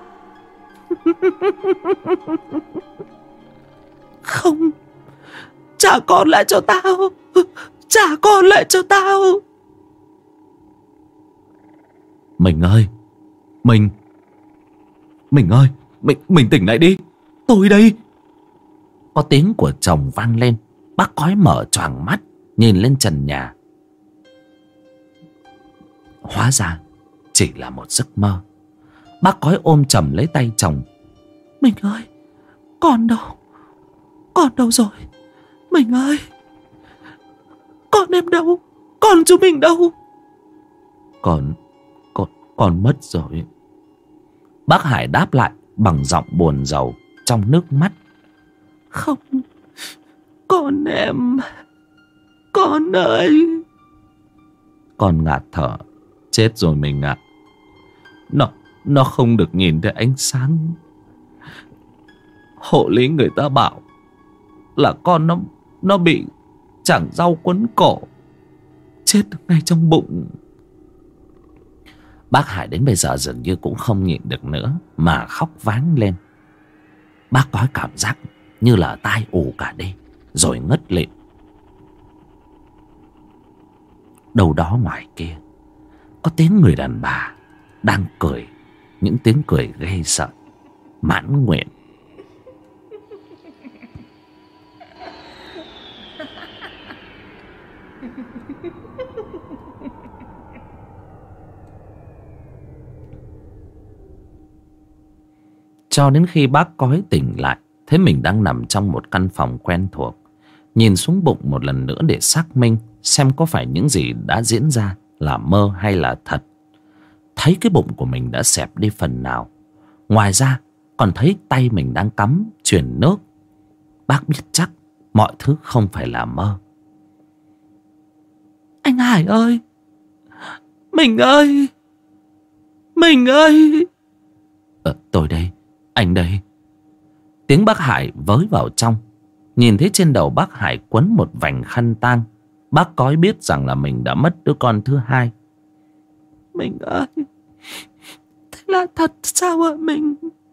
"Không, trả con lại cho tao! Trả con lại cho tao!" "Mình ơi, Mình Mình ơi, Mình, mình tỉnh lại đi, tôi đây!" Có tiếng của chồng vang lên. Bác Cói mở choàng mắt, nhìn lên trần nhà. Hóa ra chỉ là một giấc mơ. Bác Cói ôm chầm lấy tay chồng. "Mình ơi, con đâu? Con đâu rồi? Mình ơi, con em đâu? Con chú mình đâu?" Con, con, con mất rồi." Bác Hải đáp lại bằng giọng buồn rầu trong nước mắt. "Không, con em, con ơi." Con ngạt thở. "Chết rồi mình ạ. Nó, nó không được nhìn thấy ánh sáng. Hộ lý người ta bảo là con nó, nó bị chảng rau quấn cổ, chết ngay trong bụng." Bác Hải đến bây giờ dường như cũng không nhịn được nữa mà khóc váng lên. Bác Cói cảm giác như là tai ù cả đi, rồi ngất lịm. Đâu đó ngoài kia có tiếng người đàn bà đang cười, những tiếng cười ghê sợ, mãn nguyện. Cho đến khi bác Cói tỉnh lại, thấy mình đang nằm trong một căn phòng quen thuộc, nhìn xuống bụng một lần nữa để xác minh xem có phải những gì đã diễn ra là mơ hay là thật. Thấy cái bụng của mình đã xẹp đi phần nào. Ngoài ra còn thấy tay mình đang cắm truyền nước. Bác biết chắc mọi thứ không phải là mơ. "Anh Hải ơi! Mình ơi! Mình ơi!" "Ờ, tôi đây, anh đây." Tiếng bác Hải với vào trong. Nhìn thấy trên đầu bác Hải quấn một vành khăn tang, Bác Cói biết rằng là mình đã mất đứa con thứ hai. Mình ơi, thế là thật sao ạ mình?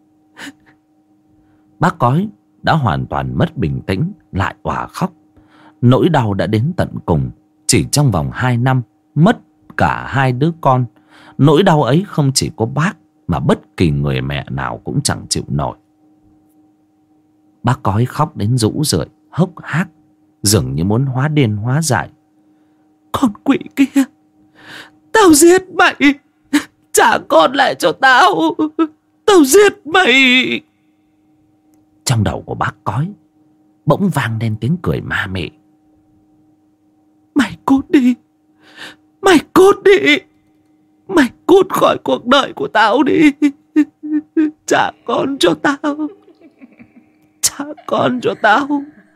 Bác Cói đã hoàn toàn mất bình tĩnh, lại òa khóc. Nỗi đau đã đến tận cùng. Chỉ trong vòng hai năm mất cả hai đứa con. Nỗi đau ấy không chỉ có bác, mà bất kỳ người mẹ nào cũng chẳng chịu nổi. Bác Cói khóc đến rũ rượi, hốc hác, dường như muốn hóa điên hóa dại. Con quỷ kia, tao giết mày, trả con lại cho tao, tao giết mày. Trong đầu của bác Cói bỗng vang lên tiếng cười ma mị. Mày cút đi, mày cút đi, mày cút khỏi cuộc đời của tao đi. Trả con cho tao, trả con cho tao.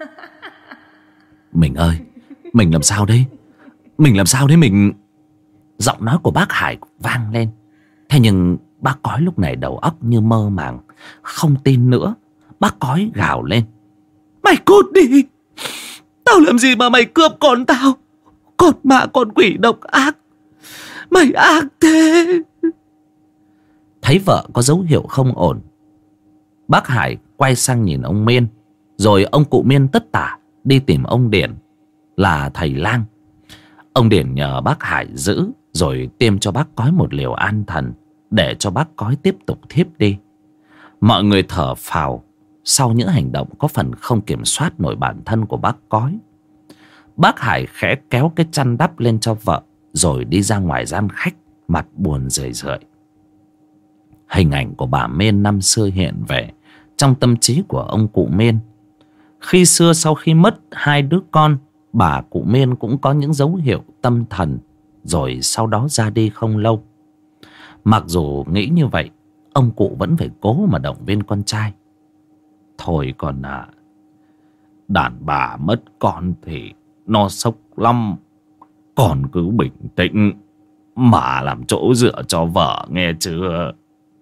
Mình ơi, mình làm sao đây? Mình làm sao đấy mình? Giọng nói của bác Hải vang lên. Thế nhưng bác Cói lúc này đầu óc như mơ màng, không tin nữa. Bác Cói gào lên. Mày cút đi, tao làm gì mà mày cướp con tao? Con ma con quỷ độc ác, mày ác thế. Thấy vợ có dấu hiệu không ổn, bác Hải quay sang nhìn ông Miên. Rồi ông cụ Miên tất tả đi tìm ông Điển, là thầy lang. Ông Điển nhờ bác Hải giữ, rồi tiêm cho bác Cói một liều an thần, để cho bác Cói tiếp tục thiếp đi. Mọi người thở phào sau những hành động có phần không kiểm soát nổi bản thân của bác Cói. Bác Hải khẽ kéo cái chăn đắp lên cho vợ, rồi đi ra ngoài gian khách, mặt buồn rười rượi. Hình ảnh của bà Miên năm xưa hiện về trong tâm trí của ông cụ Miên. Khi xưa sau khi mất hai đứa con, bà cụ Miên cũng có những dấu hiệu tâm thần, rồi sau đó ra đi không lâu. Mặc dù nghĩ như vậy, ông cụ vẫn phải cố mà động viên con trai. Thôi con à, đàn bà mất con thì nó sốc lắm. Con cứ bình tĩnh mà làm chỗ dựa cho vợ, nghe chưa?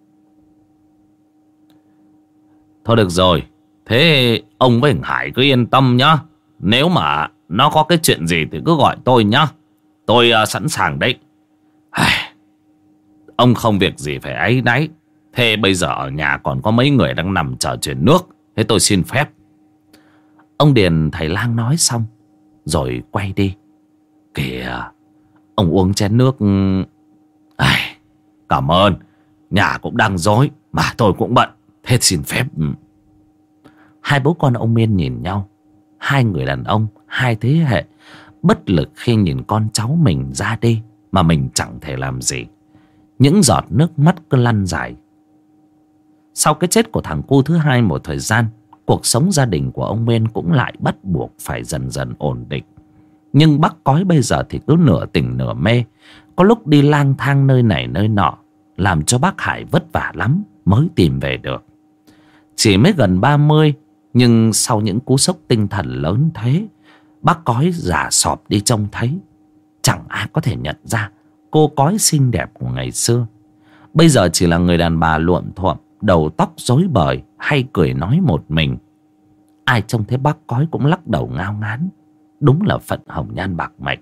Thôi được rồi, thế ông với Hải cứ yên tâm nhá. Nếu mà nó có cái chuyện gì thì cứ gọi tôi nhá. Tôi uh, sẵn sàng đấy. Ông không việc gì phải áy náy. Thế bây giờ ở nhà còn có mấy người đang nằm chờ chuyển nước. Thế tôi xin phép. Ông Điền thầy lang nói xong rồi quay đi. Kìa, ông uống chén nước. Ai, cảm ơn. Nhà cũng đang rối, mà tôi cũng bận. Thế xin phép. Hai bố con ông Miên nhìn nhau. Hai người đàn ông, hai thế hệ, bất lực khi nhìn con cháu mình ra đi mà mình chẳng thể làm gì. Những giọt nước mắt cứ lăn dài. Sau cái chết của thằng cu thứ hai một thời gian, cuộc sống gia đình của ông Miên cũng lại bắt buộc phải dần dần ổn định. Nhưng bác Cói bây giờ thì cứ nửa tỉnh nửa mê, có lúc đi lang thang nơi này nơi nọ, làm cho bác Hải vất vả lắm mới tìm về được. Chỉ mới gần ba mươi, nhưng sau những cú sốc tinh thần lớn thế, bác Cói già sọp đi trông thấy. Chẳng ai có thể nhận ra cô Cói xinh đẹp của ngày xưa. Bây giờ chỉ là người đàn bà luộm thuộm, đầu tóc rối bời, hay cười nói một mình. Ai trông thấy bác Cói cũng lắc đầu ngao ngán. Đúng là phận hồng nhan bạc mệnh.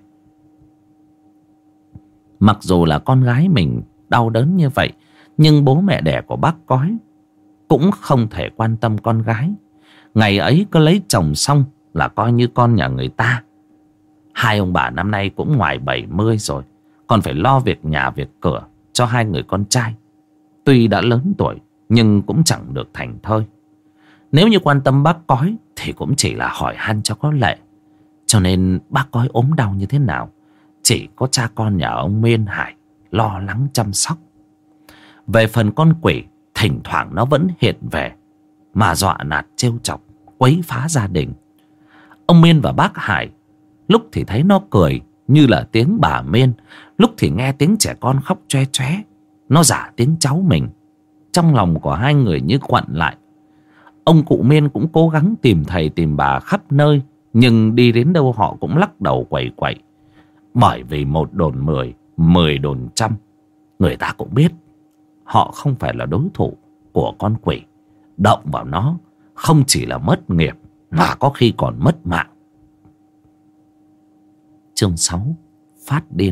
Mặc dù là con gái mình đau đớn như vậy, nhưng bố mẹ đẻ của bác Cói cũng không thể quan tâm con gái. Ngày ấy cứ lấy chồng xong là coi như con nhà người ta. Hai ông bà năm nay cũng ngoài bảy mươi rồi, còn phải lo việc nhà việc cửa cho hai người con trai. Tuy đã lớn tuổi nhưng cũng chẳng được thành thơi. Nếu như quan tâm bác Cói thì cũng chỉ là hỏi han cho có lệ. Cho nên bác Cói ốm đau như thế nào, chỉ có cha con nhà ông Miên Hải lo lắng chăm sóc. Về phần con quỷ, thỉnh thoảng nó vẫn hiện về mà dọa nạt trêu chọc, quấy phá gia đình. Ông Miên và bác Hải lúc thì thấy nó cười như là tiếng bà Miên, lúc thì nghe tiếng trẻ con khóc choe choé, nó giả tiếng cháu mình. Trong lòng của hai người như quặn lại. Ông cụ Miên cũng cố gắng tìm thầy tìm bà khắp nơi, nhưng đi đến đâu họ cũng lắc đầu quẩy quẩy. Bởi vì một đồn mười, mười đồn trăm, người ta cũng biết họ không phải là đối thủ của con quỷ. Động vào nó không chỉ là mất nghiệp, mà có khi còn mất mạng. chương sáu phát điên.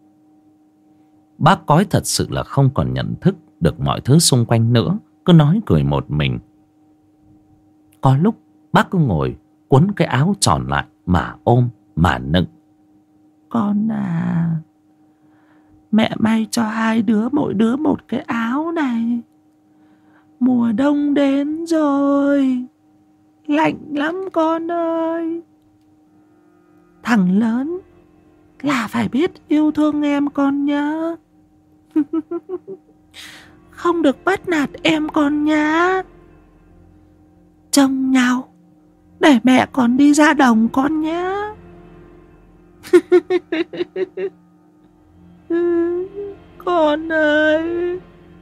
Bác cói thật sự là không còn nhận thức được mọi thứ xung quanh nữa, cứ nói cười một mình. Có lúc bác cứ ngồi quấn cái áo tròn lại mà ôm mà nựng. Con à, mẹ may cho hai đứa mỗi đứa một cái áo này. Mùa đông đến rồi, lạnh lắm con ơi. Thằng lớn là phải biết yêu thương em con nhá. Không được bắt nạt em con nhá. Trông nhau để mẹ còn đi ra đồng con nhá. Con ơi,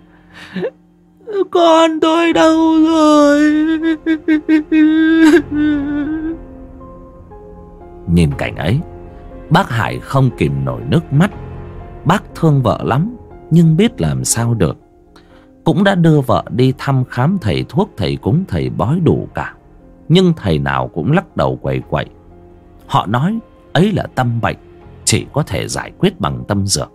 con tôi đâu rồi? Nhìn cảnh ấy, bác Hải không kìm nổi nước mắt. Bác thương vợ lắm, nhưng biết làm sao được. Cũng đã đưa vợ đi thăm khám thầy thuốc, thầy cúng, thầy bói đủ cả, nhưng thầy nào cũng lắc đầu quẩy quậy. Họ nói ấy là tâm bệnh, chỉ có thể giải quyết bằng tâm dược.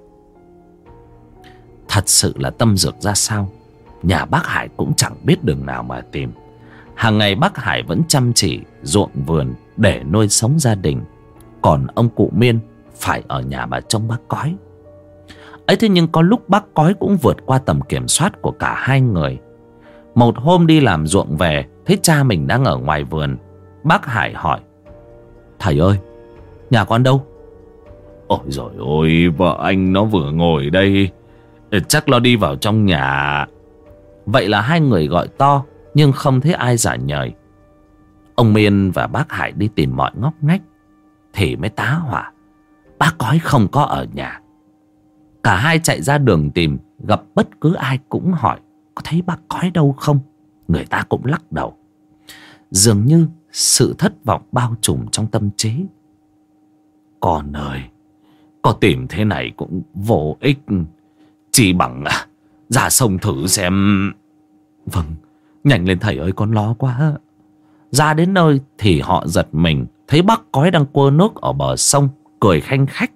Thật sự là tâm dược ra sao, nhà bác Hải cũng chẳng biết đường nào mà tìm. Hàng ngày bác Hải vẫn chăm chỉ ruộng vườn để nuôi sống gia đình, còn ông cụ Miên phải ở nhà mà trông bác cói. Ấy thế nhưng có lúc bác cói cũng vượt qua tầm kiểm soát của cả hai người. Một hôm đi làm ruộng về, thấy cha mình đang ở ngoài vườn. Bác Hải hỏi: Thầy ơi, nhà con đâu? Ôi dồi ôi, vợ anh nó vừa ngồi đây, chắc nó đi vào trong nhà. Vậy là hai người gọi to, nhưng không thấy ai trả lời. Ông Miên và bác Hải đi tìm mọi ngóc ngách thì mới tá hỏa, bác cói không có ở nhà. Cả hai chạy ra đường tìm, gặp bất cứ ai cũng hỏi có thấy bác cói đâu không. Người ta cũng lắc đầu. Dường như sự thất vọng bao trùm trong tâm trí. Con ơi, có tìm thế này cũng vô ích, chỉ bằng à, ra sông thử xem. Vâng, nhanh lên thầy ơi, con lo quá. Ra đến nơi thì họ giật mình, thấy bác cói đang quơ nước ở bờ sông, cười khanh khách.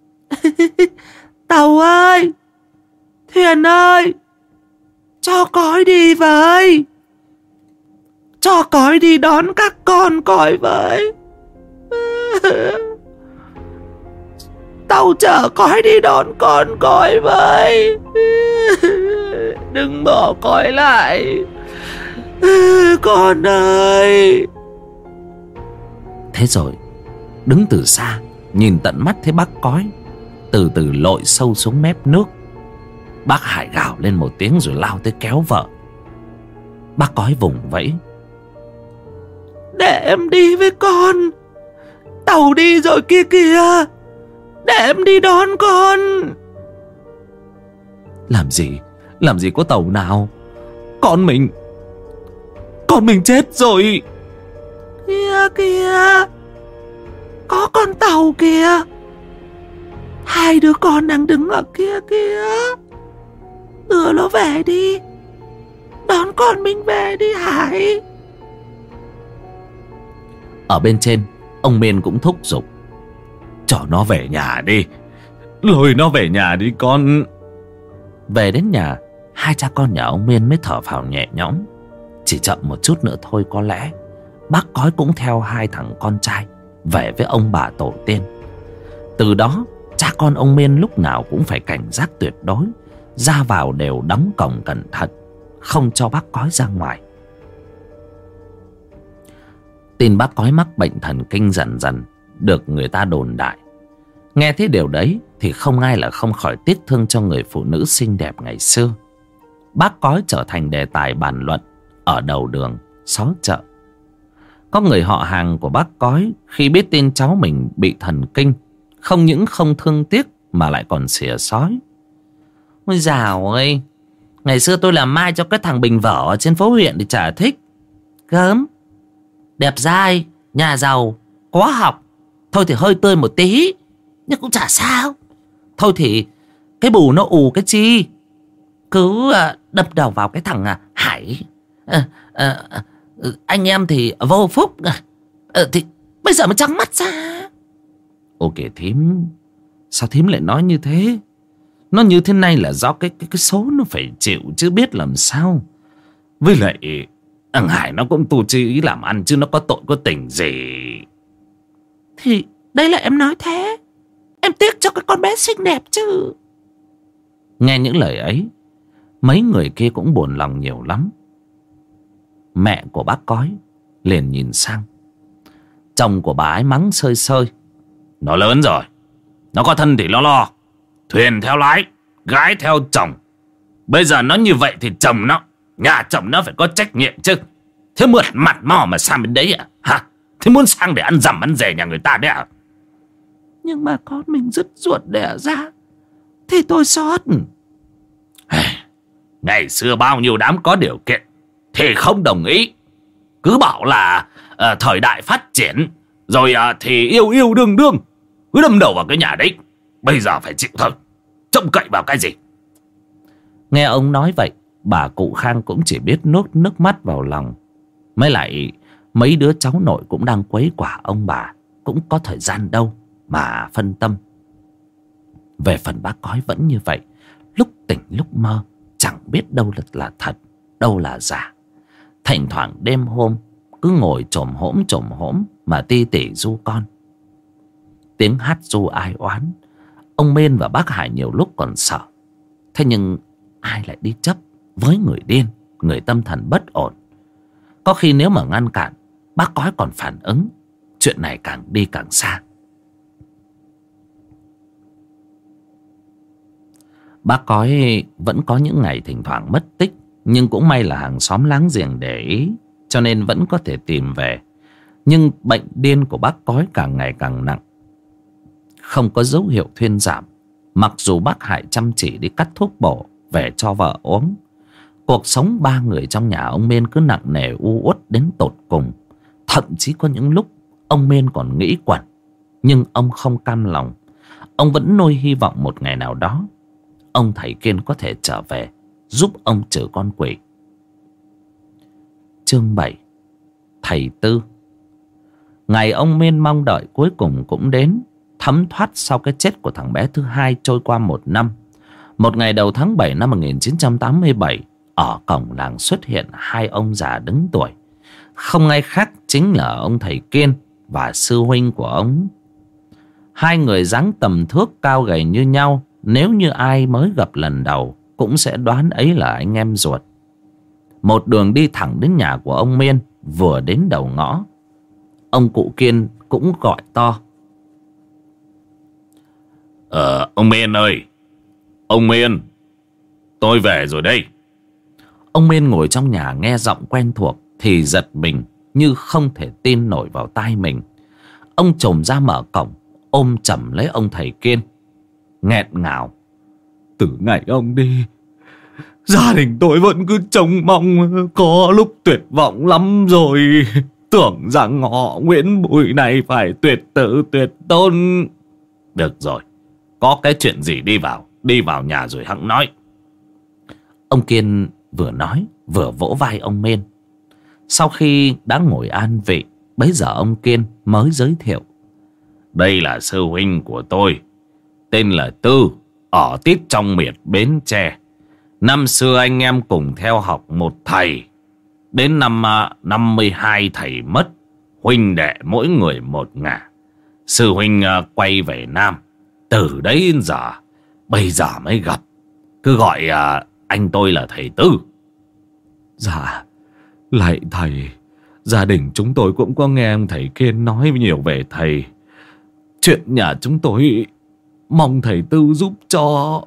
Tàu ơi, thuyền ơi, cho cói đi với. Cho cói đi đón các con cói với. Tàu chở cói đi đón con cói với. Đừng bỏ cói lại, con ơi. Thế rồi đứng từ xa, nhìn tận mắt thấy bác cói từ từ lội sâu xuống mép nước. Bác Hải gào lên một tiếng rồi lao tới kéo vợ. Bác cói vùng vẫy: Để em đi với con, tàu đi rồi kia kìa, để em đi đón con. Làm gì, làm gì có tàu nào. Con mình, con mình chết rồi. Kìa kìa, có con tàu kìa. Hai đứa con đang đứng ở kia kìa. Đưa nó về đi, đón con mình về đi Hải. Ở bên trên, ông Miên cũng thúc giục: Cho nó về nhà đi, lôi nó về nhà đi con. Về đến nhà, hai cha con nhà ông Miên mới thở phào nhẹ nhõm. Chỉ chậm một chút nữa thôi, có lẽ bác cói cũng theo hai thằng con trai về với ông bà tổ tiên. Từ đó, cha con ông Miên lúc nào cũng phải cảnh giác tuyệt đối, ra vào đều đóng cổng cẩn thận, không cho bác cói ra ngoài. Tin bác cói mắc bệnh thần kinh dần dần được người ta đồn đại. Nghe thấy điều đấy thì không ai là không khỏi tiếc thương cho người phụ nữ xinh đẹp ngày xưa. Bác cói trở thành đề tài bàn luận ở đầu đường, xó chợ. Có người họ hàng của bác cói khi biết tin cháu mình bị thần kinh, không những không thương tiếc mà lại còn xỉa xói: Ôi dào ơi, ngày xưa tôi làm mai cho cái thằng Bình Vở ở trên phố huyện thì chả thích. Gớm, đẹp dai, nhà giàu, có học, thôi thì hơi tươi một tí, nhưng cũng chả sao. Thôi thì cái bù nó ù cái chi, cứ uh, đập đầu vào cái thằng uh, Hải. uh, uh, uh, Anh em thì vô phúc, uh, uh, thì bây giờ mới trắng mắt ra. Ô kìa thím, sao thím lại nói như thế? Nó như thế này là do cái cái, cái số nó phải chịu chứ biết làm sao. Với lại thằng Hải nó cũng tu trí làm ăn chứ nó có tội có tình gì. Thì đây là em nói thế. Em tiếc cho cái con bé xinh đẹp chứ. Nghe những lời ấy, mấy người kia cũng buồn lòng nhiều lắm. Mẹ của bác Cói liền nhìn sang. Chồng của bà ấy mắng sơi sơi. Nó lớn rồi, nó có thân thì nó lo. Thuyền theo lái, gái theo chồng. Bây giờ nó như vậy thì chồng nó, nhà chồng nó phải có trách nhiệm chứ. Thế mượt mặt mò mà sang bên đấy à? Hả? Thế muốn sang để ăn dầm ăn dề nhà người ta đấy à? Nhưng mà con mình dứt ruột đẻ ra thì tôi xót. Ngày xưa bao nhiêu đám có điều kiện thì không đồng ý. Cứ bảo là uh, thời đại phát triển rồi uh, thì yêu yêu đương đương. Cứ đâm đầu vào cái nhà đấy. Bây giờ phải chịu thôi. Trông cậy vào cái gì? Nghe ông nói vậy, bà cụ Khang cũng chỉ biết nuốt nước mắt vào lòng. Mới lại mấy đứa cháu nội cũng đang quấy quả ông bà, cũng có thời gian đâu mà phân tâm. Về phần bác Cói vẫn như vậy, lúc tỉnh lúc mơ, chẳng biết đâu là, là thật, đâu là giả. Thỉnh thoảng đêm hôm cứ ngồi chồm hổm chồm hổm mà ti tỉ ru con. Tiếng hát ru ai oán, ông Mên và bác Hải nhiều lúc còn sợ. Thế nhưng ai lại đi chấp với người điên, người tâm thần bất ổn. Có khi nếu mà ngăn cản, bác Cói còn phản ứng, chuyện này càng đi càng xa. Bác Cói vẫn có những ngày thỉnh thoảng mất tích, nhưng cũng may là hàng xóm láng giềng để ý, cho nên vẫn có thể tìm về. Nhưng bệnh điên của bác Cói càng ngày càng nặng, không có dấu hiệu thuyên giảm. Mặc dù bác Hải chăm chỉ đi cắt thuốc bổ về cho vợ uống, cuộc sống ba người trong nhà ông Mên cứ nặng nề u uất đến tột cùng. Thậm chí có những lúc ông Mên còn nghĩ quẩn, nhưng ông không cam lòng. Ông vẫn nuôi hy vọng một ngày nào đó ông thầy Kiên có thể trở về giúp ông trừ con quỷ. Chương bảy. Thầy Tư. Ngày ông Mên mong đợi cuối cùng cũng đến. Thấm thoát sau cái chết của thằng bé thứ hai trôi qua một năm. Một ngày đầu tháng bảy năm một nghìn chín trăm tám mươi bảy, ở cổng làng xuất hiện hai ông già đứng tuổi. Không ai khác chính là ông thầy Kiên và sư huynh của ông. Hai người dáng tầm thước, cao gầy như nhau. Nếu như ai mới gặp lần đầu cũng sẽ đoán ấy là anh em ruột. Một đường đi thẳng đến nhà của ông Miên. Vừa đến đầu ngõ, ông cụ Kiên cũng gọi to: Ờ ông Miên ơi, ông Miên, tôi về rồi đây. Ông Miên ngồi trong nhà nghe giọng quen thuộc thì giật mình như không thể tin nổi vào tai mình. Ông chồm ra mở cổng, ôm chầm lấy ông thầy Kiên, nghẹn ngào: Từ ngày ông đi, gia đình tôi vẫn cứ trông mong, có lúc tuyệt vọng lắm rồi. Tưởng rằng họ Nguyễn Bùi này phải tuyệt tử tuyệt tôn. Được rồi, có cái chuyện gì đi vào, đi vào nhà rồi hẵng nói. Ông Kiên vừa nói vừa vỗ vai ông Mên. Sau khi đã ngồi an vị, bấy giờ ông Kiên mới giới thiệu: Đây là sư huynh của tôi, tên là Tư, ở tít trong miệt Bến Tre. Năm xưa anh em cùng theo học một thầy. Đến năm năm mươi hai thầy mất, huynh đệ mỗi người một ngả. Sư huynh quay về Nam. Từ đấy đến giờ, bây giờ mới gặp. Cứ gọi anh tôi là thầy Tư. Dạ, lạy thầy, gia đình chúng tôi cũng có nghe ông thầy Kiên nói nhiều về thầy. Chuyện nhà chúng tôi mong thầy Tư giúp cho.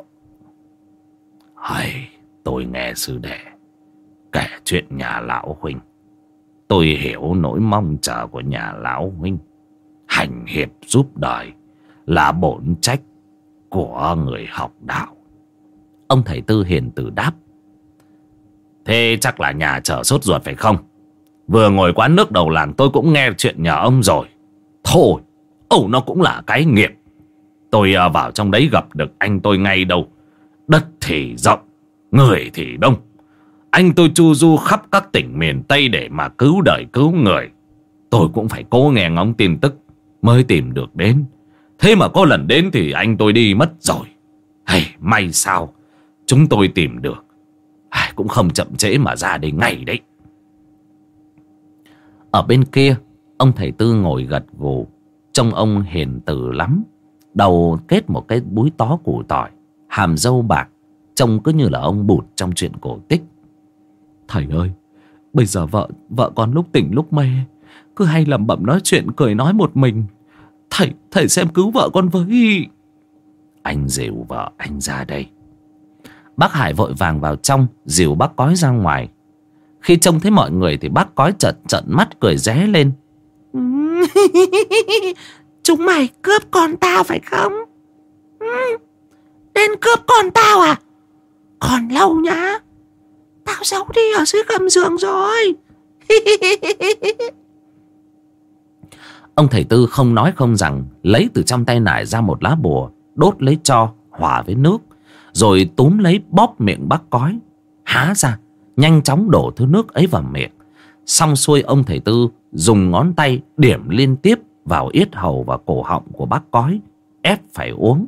Hay, tôi nghe sư đệ kể chuyện nhà lão huynh, tôi hiểu nỗi mong chờ của nhà lão huynh. Hành hiệp giúp đời là bổn trách của người học đạo. Ông thầy Tư hiền từ đáp: Thế chắc là nhà chờ sốt ruột phải không? Vừa ngồi quán nước đầu làng tôi cũng nghe chuyện nhà ông rồi. Thôi, ồ nó cũng là cái nghiệp. Tôi vào trong đấy gặp được anh tôi ngay đâu. Đất thì rộng, người thì đông. Anh tôi chu du khắp các tỉnh miền Tây để mà cứu đời cứu người. Tôi cũng phải cố nghe ngóng tin tức mới tìm được đến. Thế mà có lần đến thì anh tôi đi mất rồi. Hay, may sao chúng tôi tìm được. Ai, cũng không chậm trễ mà ra đây ngay đấy. Ở bên kia, ông thầy Tư ngồi gật gù. Trông ông hiền từ lắm. Đầu kết một cái búi tó củ tỏi, hàm râu bạc, trông cứ như là ông Bụt trong chuyện cổ tích. Thầy ơi, bây giờ vợ vợ con lúc tỉnh lúc mê, cứ hay lẩm bẩm nói chuyện cười nói một mình. Thầy, thầy xem cứu vợ con với. Anh dìu vợ anh ra đây. Bác Hải vội vàng vào trong, dìu bác Cói ra ngoài. Khi trông thấy mọi người thì bác Cói chợt trợn mắt cười ré lên. Chúng mày cướp con tao phải không? Đến cướp con tao à? Còn lâu nhá. Tao giấu đi ở dưới gầm giường rồi. Ông thầy Tư không nói không rằng, lấy từ trong tay nải ra một lá bùa, đốt lấy tro hòa với nước, rồi túm lấy bóp miệng bác Cói, há ra nhanh chóng đổ thứ nước ấy vào miệng. Xong xuôi, ông thầy Tư dùng ngón tay điểm liên tiếp vào yết hầu và cổ họng của bác Cói, ép phải uống.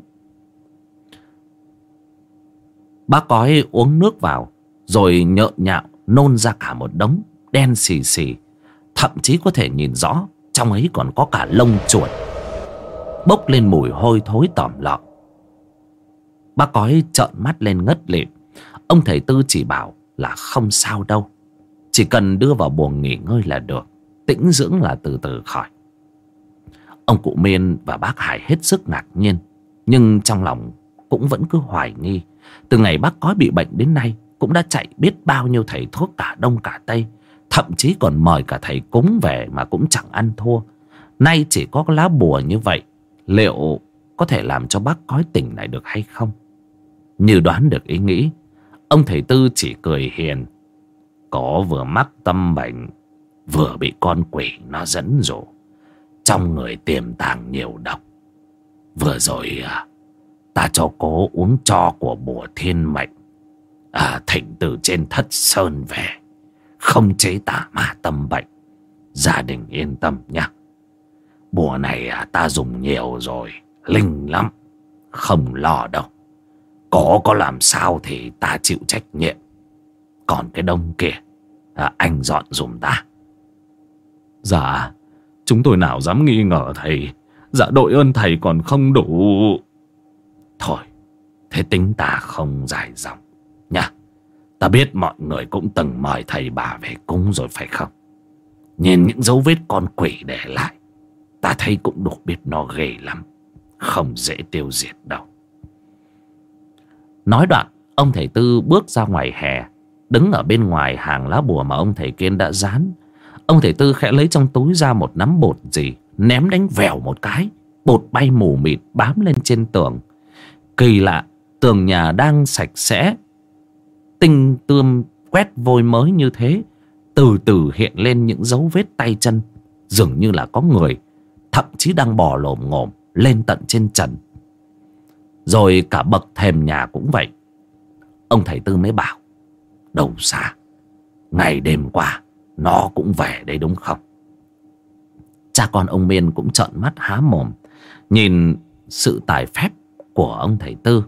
Bác Cói uống nước vào rồi nhợn nhạo nôn ra cả một đống đen xì xì, thậm chí có thể nhìn rõ trong ấy còn có cả lông chuột, bốc lên mùi hôi thối tỏm lợm. Bác Cói trợn mắt lên ngất lịm. Ông thầy Tư chỉ bảo là không sao đâu, chỉ cần đưa vào buồng nghỉ ngơi là được, tĩnh dưỡng là từ từ khỏi. Ông cụ Miên và bác Hải hết sức ngạc nhiên, nhưng trong lòng cũng vẫn cứ hoài nghi. Từ ngày bác Cói bị bệnh đến nay, cũng đã chạy biết bao nhiêu thầy thuốc cả Đông cả Tây, thậm chí còn mời cả thầy cúng về mà cũng chẳng ăn thua. Nay chỉ có lá bùa như vậy, liệu có thể làm cho bác Cói tỉnh lại được hay không? Như đoán được ý nghĩ, ông thầy Tư chỉ cười hiền. Có vừa mắc tâm bệnh, vừa bị con quỷ nó dẫn dụ, trong người tiềm tàng nhiều độc. Vừa rồi à, ta cho cố uống tro của bùa thiên mệnh, à, thịnh từ trên Thất Sơn về, không chế tà ma tâm bệnh. Gia đình yên tâm nhé. Bùa này à, ta dùng nhiều rồi, linh lắm, không lo đâu. Có có làm sao thì ta chịu trách nhiệm. Còn cái đông kia, à, anh dọn dùm ta. Dạ, chúng tôi nào dám nghi ngờ thầy. Dạ đội ơn thầy còn không đủ. Thôi, thế tính ta không dài dòng nha. Ta biết mọi người cũng từng mời thầy bà về cúng rồi phải không? Nhìn những dấu vết con quỷ để lại, ta thấy cũng đủ biết nó ghê lắm, không dễ tiêu diệt đâu. Nói đoạn, ông thầy Tư bước ra ngoài hè, đứng ở bên ngoài hàng lá bùa mà ông thầy Kiên đã dán. Ông thầy Tư khẽ lấy trong túi ra một nắm bột gì, ném đánh vèo một cái, bột bay mù mịt bám lên trên tường. Kỳ lạ, tường nhà đang sạch sẽ, tinh tươm quét vôi mới như thế, từ từ hiện lên những dấu vết tay chân, dường như là có người, thậm chí đang bò lồm ngồm lên tận trên trần. Rồi cả bậc thềm nhà cũng vậy. Ông thầy Tư mới bảo, đâu xa, ngày đêm qua nó cũng về đây đúng không? Cha con ông Miên cũng trợn mắt há mồm nhìn sự tài phép của ông thầy Tư.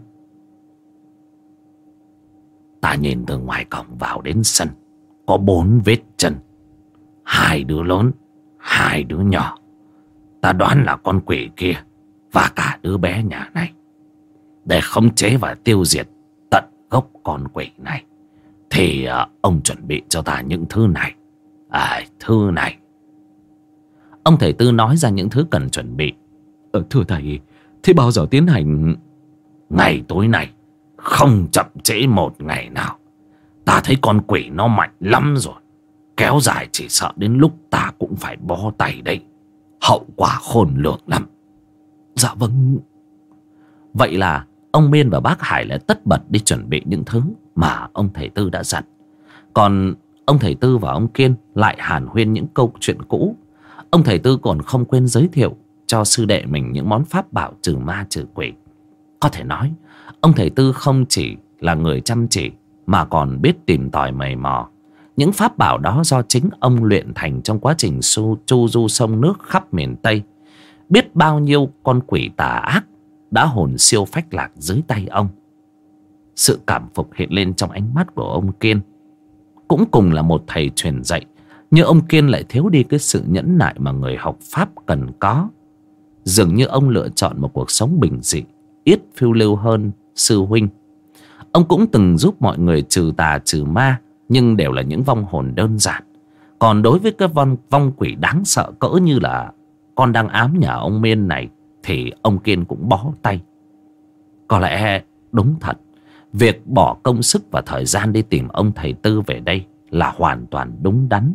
Ta nhìn từ ngoài cổng vào đến sân, có bốn vết chân, hai đứa lớn, hai đứa nhỏ. Ta đoán là con quỷ kia và cả đứa bé nhà này. Để khống chế và tiêu diệt tận gốc con quỷ này, thì uh, ông chuẩn bị cho ta những thứ này. À, thứ này. Ông thầy Tư nói ra những thứ cần chuẩn bị. Ờ, thưa thầy, thế bao giờ tiến hành? Ngày tối nay, không chậm trễ một ngày nào. Ta thấy con quỷ nó mạnh lắm rồi, kéo dài chỉ sợ đến lúc ta cũng phải bó tay đấy. Hậu quả khôn lường lắm. Dạ vâng. Vậy là ông Miên và bác Hải lại tất bật đi chuẩn bị những thứ mà ông thầy Tư đã dặn. Còn ông thầy Tư và ông Kiên lại hàn huyên những câu chuyện cũ. Ông thầy Tư còn không quên giới thiệu cho sư đệ mình những món pháp bảo trừ ma trừ quỷ. Có thể nói, ông thầy Tư không chỉ là người chăm chỉ mà còn biết tìm tòi mày mò. Những pháp bảo đó do chính ông luyện thành trong quá trình su, chu du sông nước khắp miền Tây. Biết bao nhiêu con quỷ tà ác đã hồn siêu phách lạc dưới tay ông. Sự cảm phục hiện lên trong ánh mắt của ông Kiên. Cũng cùng là một thầy truyền dạy, nhưng ông Kiên lại thiếu đi cái sự nhẫn nại mà người học pháp cần có. Dường như ông lựa chọn một cuộc sống bình dị, ít phiêu lưu hơn sư huynh. Ông cũng từng giúp mọi người trừ tà trừ ma, nhưng đều là những vong hồn đơn giản. Còn đối với cái vong, vong quỷ đáng sợ cỡ như là con đang ám nhà ông Miên này, thì ông Kiên cũng bó tay. Có lẽ đúng thật, việc bỏ công sức và thời gian đi tìm ông thầy Tư về đây là hoàn toàn đúng đắn.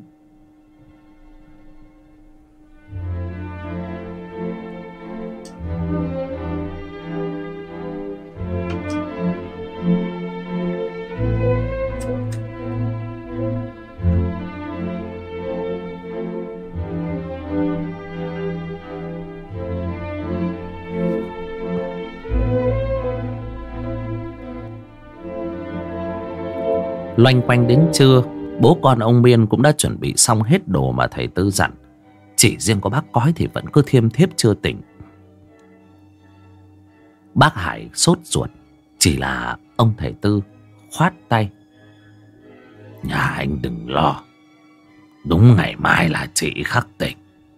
Loanh quanh đến trưa, bố con ông Miên cũng đã chuẩn bị xong hết đồ mà thầy Tư dặn. Chỉ riêng có bác Cói thì vẫn cứ thiêm thiếp chưa tỉnh. Bác Hải sốt ruột, chỉ là ông thầy Tư khoát tay. Nhà anh đừng lo, đúng ngày mai là chị khắc tịch.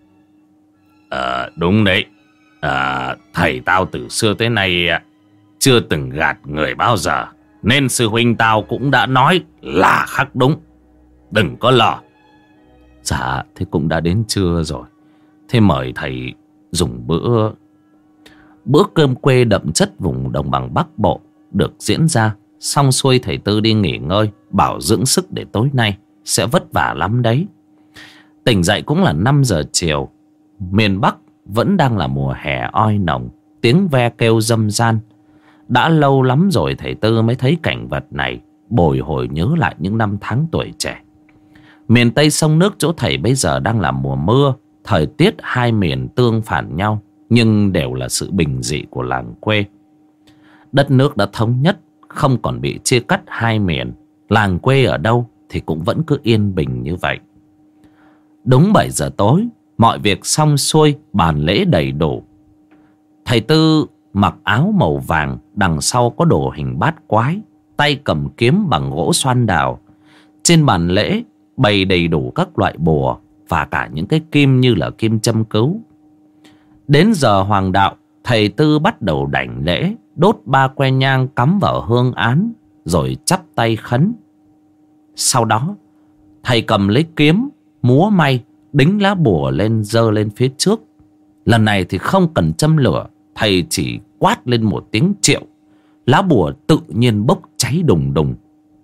Ờ đúng đấy, à, thầy tao từ xưa tới nay chưa từng gạt người bao giờ, nên sư huynh tao cũng đã nói là khắc đúng. Đừng có lo. Dạ, thế cũng đã đến trưa rồi. Thế mời thầy dùng bữa Bữa cơm quê đậm chất vùng đồng bằng Bắc Bộ được diễn ra. Xong xuôi thầy Tư đi nghỉ ngơi, bảo dưỡng sức để tối nay sẽ vất vả lắm đấy. Tỉnh dậy cũng là năm giờ chiều. Miền Bắc vẫn đang là mùa hè oi nồng, tiếng ve kêu râm ran. Đã lâu lắm rồi thầy Tư mới thấy cảnh vật này, bồi hồi nhớ lại những năm tháng tuổi trẻ. Miền Tây sông nước chỗ thầy bây giờ đang là mùa mưa. Thời tiết hai miền tương phản nhau, nhưng đều là sự bình dị của làng quê. Đất nước đã thống nhất, không còn bị chia cắt hai miền. Làng quê ở đâu thì cũng vẫn cứ yên bình như vậy. Đúng bảy giờ tối, mọi việc xong xuôi, bàn lễ đầy đủ. Thầy Tư mặc áo màu vàng, đằng sau có đồ hình bát quái, tay cầm kiếm bằng gỗ xoan đào. Trên bàn lễ bày đầy đủ các loại bùa và cả những cái kim như là kim châm cứu. Đến giờ hoàng đạo, thầy Tư bắt đầu đảnh lễ, đốt ba que nhang cắm vào hương án, rồi chắp tay khấn. Sau đó, thầy cầm lấy kiếm, múa may, đính lá bùa lên giơ lên phía trước. Lần này thì không cần châm lửa, thầy chỉ quát lên một tiếng triệu, lá bùa tự nhiên bốc cháy đùng đùng.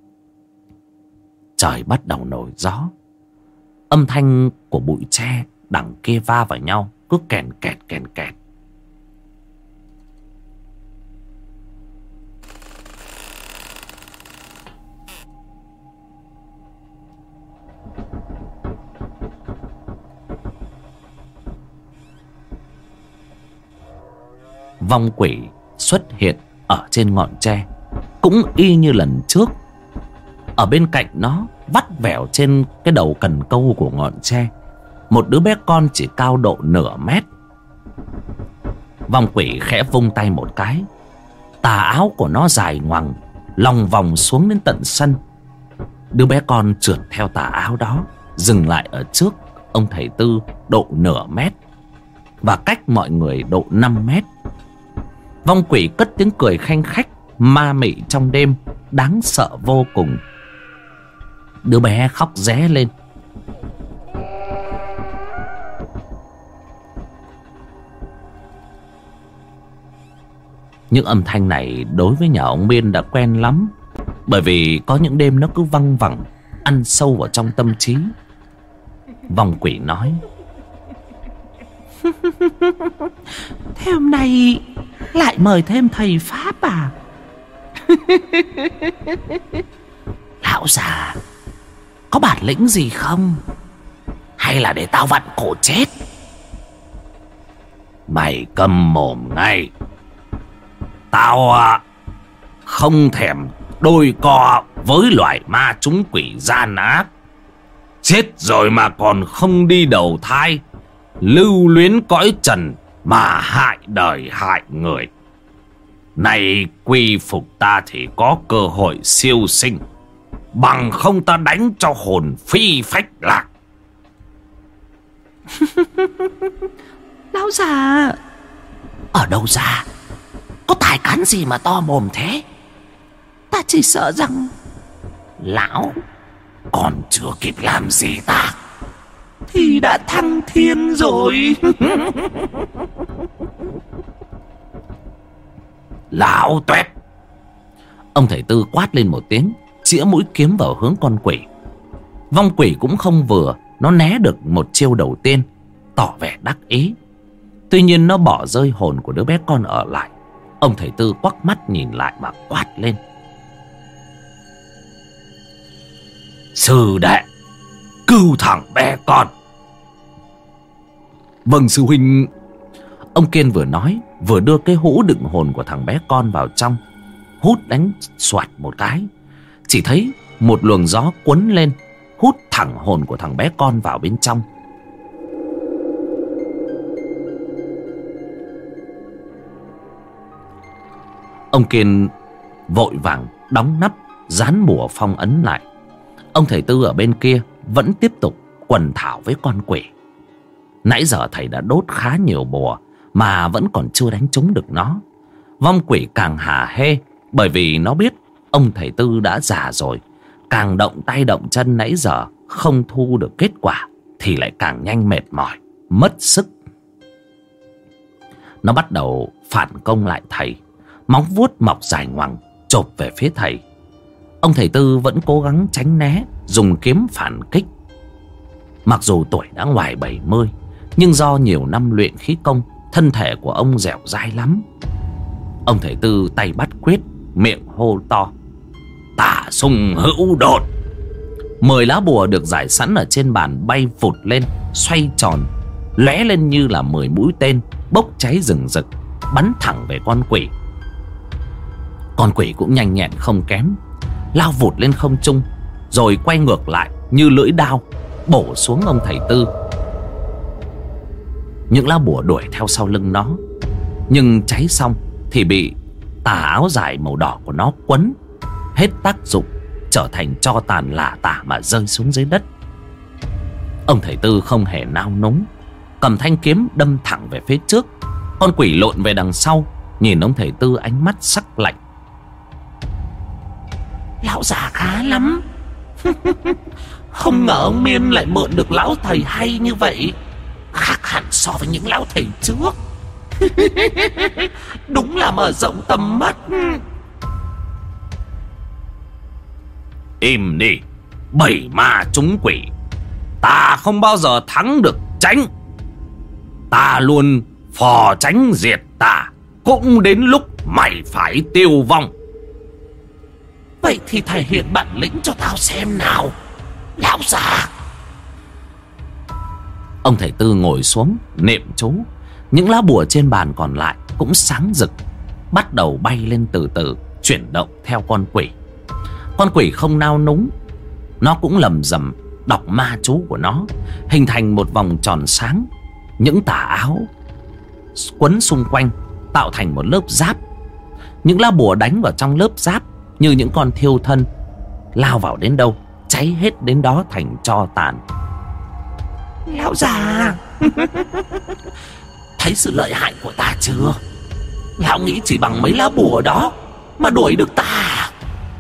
Trời bắt đầu nổi gió. Âm thanh của bụi tre đằng kia va vào nhau cứ kèn kẹt kèn kẹt. Vong quỷ xuất hiện ở trên ngọn tre, cũng y như lần trước. Ở bên cạnh nó, vắt vẻo trên cái đầu cần câu của ngọn tre, một đứa bé con chỉ cao độ nửa mét. Vong quỷ khẽ vung tay một cái, tà áo của nó dài ngoằng, lòng vòng xuống đến tận sân. Đứa bé con trượt theo tà áo đó, dừng lại ở trước ông thầy Tư độ nửa mét, và cách mọi người độ năm mét. Vong quỷ cất tiếng cười khanh khách, ma mị trong đêm, đáng sợ vô cùng. Đứa bé khóc ré lên. Những âm thanh này đối với nhà ông Miên đã quen lắm, bởi vì có những đêm nó cứ văng vẳng, ăn sâu vào trong tâm trí. Vong quỷ nói: thế hôm nay lại mời thêm thầy Pháp à? Lão già, có bản lĩnh gì không? Hay là để tao vặn cổ chết? Mày câm mồm ngay. Tao à, không thèm đôi co với loại ma chúng quỷ gian ác. Chết rồi mà còn không đi đầu thai, lưu luyến cõi trần, mà hại đời hại người. Này quy phục ta thì có cơ hội siêu sinh, bằng không ta đánh cho hồn phi phách lạc. Lão già, ở đâu ra? Có tài cán gì mà to mồm thế? Ta chỉ sợ rằng lão còn chưa kịp làm gì ta thì đã thăng thiên rồi. Lão tuét! Ông thầy Tư quát lên một tiếng, chĩa mũi kiếm vào hướng con quỷ. Vong quỷ cũng không vừa, nó né được một chiêu đầu tiên, tỏ vẻ đắc ý. Tuy nhiên nó bỏ rơi hồn của đứa bé con ở lại. Ông thầy Tư quắc mắt nhìn lại và quát lên: sư đệ, cứu thằng bé con. Vâng sư huynh. Ông Kiên vừa nói vừa đưa cái hũ đựng hồn của thằng bé con vào trong, hút đánh xoạt một cái. Chỉ thấy một luồng gió cuốn lên, hút thẳng hồn của thằng bé con vào bên trong. Ông Kiên vội vàng đóng nắp, dán bùa phong ấn lại. Ông thầy Tư ở bên kia vẫn tiếp tục quần thảo với con quỷ. Nãy giờ thầy đã đốt khá nhiều bùa mà vẫn còn chưa đánh trúng được nó. Vong quỷ càng hả hê, bởi vì nó biết ông thầy Tư đã già rồi. Càng động tay động chân nãy giờ không thu được kết quả thì lại càng nhanh mệt mỏi, mất sức. Nó bắt đầu phản công lại thầy, móng vuốt mọc dài ngoằng chộp về phía thầy. Ông thầy Tư vẫn cố gắng tránh né, dùng kiếm phản kích. Mặc dù tuổi đã ngoài bảy mươi, nhưng do nhiều năm luyện khí công, thân thể của ông dẻo dai lắm. Ông thầy Tư tay bắt quyết, miệng hô to: tả sung hữu đột. Mười lá bùa được rải sẵn ở trên bàn bay vụt lên, xoay tròn, lóe lên như là mười mũi tên, bốc cháy rừng rực, bắn thẳng về con quỷ. Con quỷ cũng nhanh nhẹn không kém, lao vụt lên không trung, rồi quay ngược lại như lưỡi đao, bổ xuống ông thầy Tư. Những lá bùa đuổi theo sau lưng nó, nhưng cháy xong thì bị tà áo dài màu đỏ của nó quấn, hết tác dụng, trở thành tro tàn lả tả mà rơi xuống dưới đất. Ông thầy Tư không hề nao núng, cầm thanh kiếm đâm thẳng về phía trước. Con quỷ lộn về đằng sau, nhìn ông thầy Tư ánh mắt sắc lạnh: lão già khá lắm. Không ngờ ông Miên lại mượn được lão thầy hay như vậy, khác hẳn so với những lão thầy trước. Đúng là mở rộng tầm mắt. Im đi, bảy ma chúng quỷ, ta không bao giờ thắng được tránh. Ta luôn phò tránh diệt tà, cũng đến lúc mày phải tiêu vong. Vậy thì thể hiện bản lĩnh cho tao xem nào, lão già. Ông thầy Tư ngồi xuống niệm chú. Những lá bùa trên bàn còn lại cũng sáng rực, bắt đầu bay lên từ từ, chuyển động theo con quỷ. Con quỷ không nao núng, nó cũng lầm rầm đọc ma chú của nó, hình thành một vòng tròn sáng. Những tà áo quấn xung quanh tạo thành một lớp giáp. Những lá bùa đánh vào trong lớp giáp như những con thiêu thân, lao vào đến đâu cháy hết đến đó thành tro tàn. Lão già, thấy sự lợi hại của ta chưa? Lão nghĩ chỉ bằng mấy lá bùa đó mà đuổi được ta?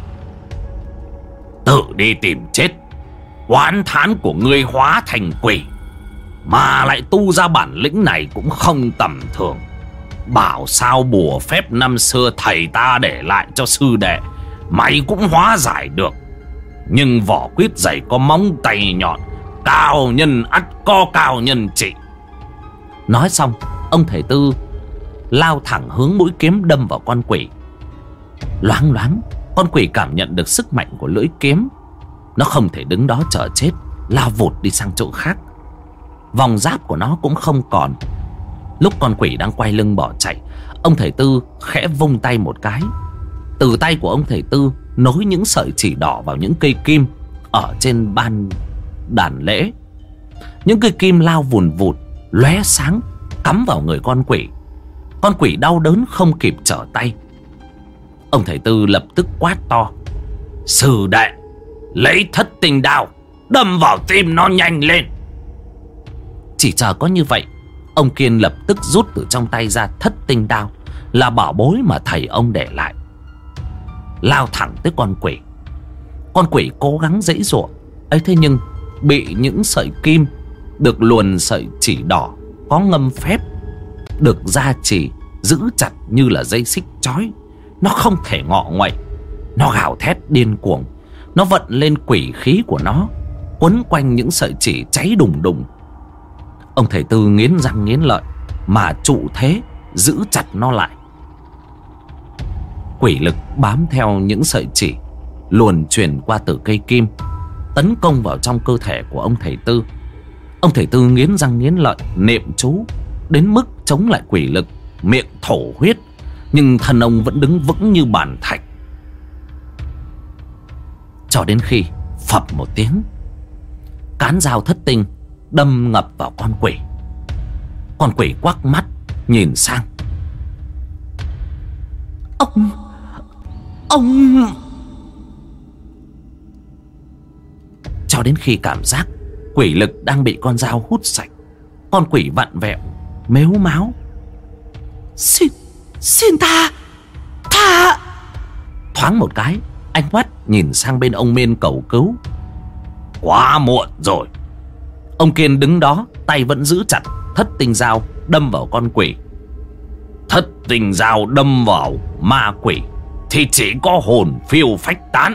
Tự đi tìm chết. Oán thán của ngươi hóa thành quỷ mà lại tu ra bản lĩnh này cũng không tầm thường. Bảo sao bùa phép năm xưa thầy ta để lại cho sư đệ mày cũng hóa giải được. Nhưng vỏ quýt dày có móng tay nhọn, cao nhân ắt có cao nhân trị. Nói xong, ông thầy Tư lao thẳng hướng mũi kiếm đâm vào con quỷ. Loáng loáng, con quỷ cảm nhận được sức mạnh của lưỡi kiếm. Nó không thể đứng đó chờ chết, lao vụt đi sang chỗ khác. Vòng giáp của nó cũng không còn. Lúc con quỷ đang quay lưng bỏ chạy, ông thầy Tư khẽ vung tay một cái. Từ tay của ông thầy Tư nối những sợi chỉ đỏ vào những cây kim ở trên ban đàn lễ. Những cây kim lao vùn vụt, lóe sáng, cắm vào người con quỷ. Con quỷ đau đớn không kịp trở tay. Ông thầy Tư lập tức quát to: Sư đệ, lấy thất tinh đao đâm vào tim nó nhanh lên. Chỉ chờ có như vậy, ông Kiên lập tức rút từ trong tay ra thất tinh đao, là bảo bối mà thầy ông để lại, lao thẳng tới con quỷ. Con quỷ cố gắng giãy giụa ấy, thế nhưng bị những sợi kim được luồn sợi chỉ đỏ có ngâm phép, được gia trì giữ chặt như là dây xích trói. Nó không thể ngọ nguậy. Nó gào thét điên cuồng. Nó vận lên quỷ khí của nó, quấn quanh những sợi chỉ cháy đùng đùng. Ông thầy Tư nghiến răng nghiến lợi mà trụ thế giữ chặt nó lại. Quỷ lực bám theo những sợi chỉ luồn truyền qua từ cây kim, tấn công vào trong cơ thể của ông thầy Tư. Ông thầy Tư nghiến răng nghiến lợi niệm chú đến mức chống lại quỷ lực, miệng thổ huyết, nhưng thân ông vẫn đứng vững như bàn thạch. Cho đến khi phập một tiếng, cán dao thất tinh đâm ngập vào con quỷ. Con quỷ quắc mắt nhìn sang. Ông Ông Cho đến khi cảm giác quỷ lực đang bị con dao hút sạch, con quỷ vặn vẹo mếu máo: Xin Xin tha Tha Thoáng một cái, anh mắt nhìn sang bên ông Miên cầu cứu. Quá muộn rồi. Ông Kiên đứng đó, tay vẫn giữ chặt thất tinh dao đâm vào con quỷ. Thất tinh dao đâm vào ma quỷ thì chỉ có hồn phiêu phách tán.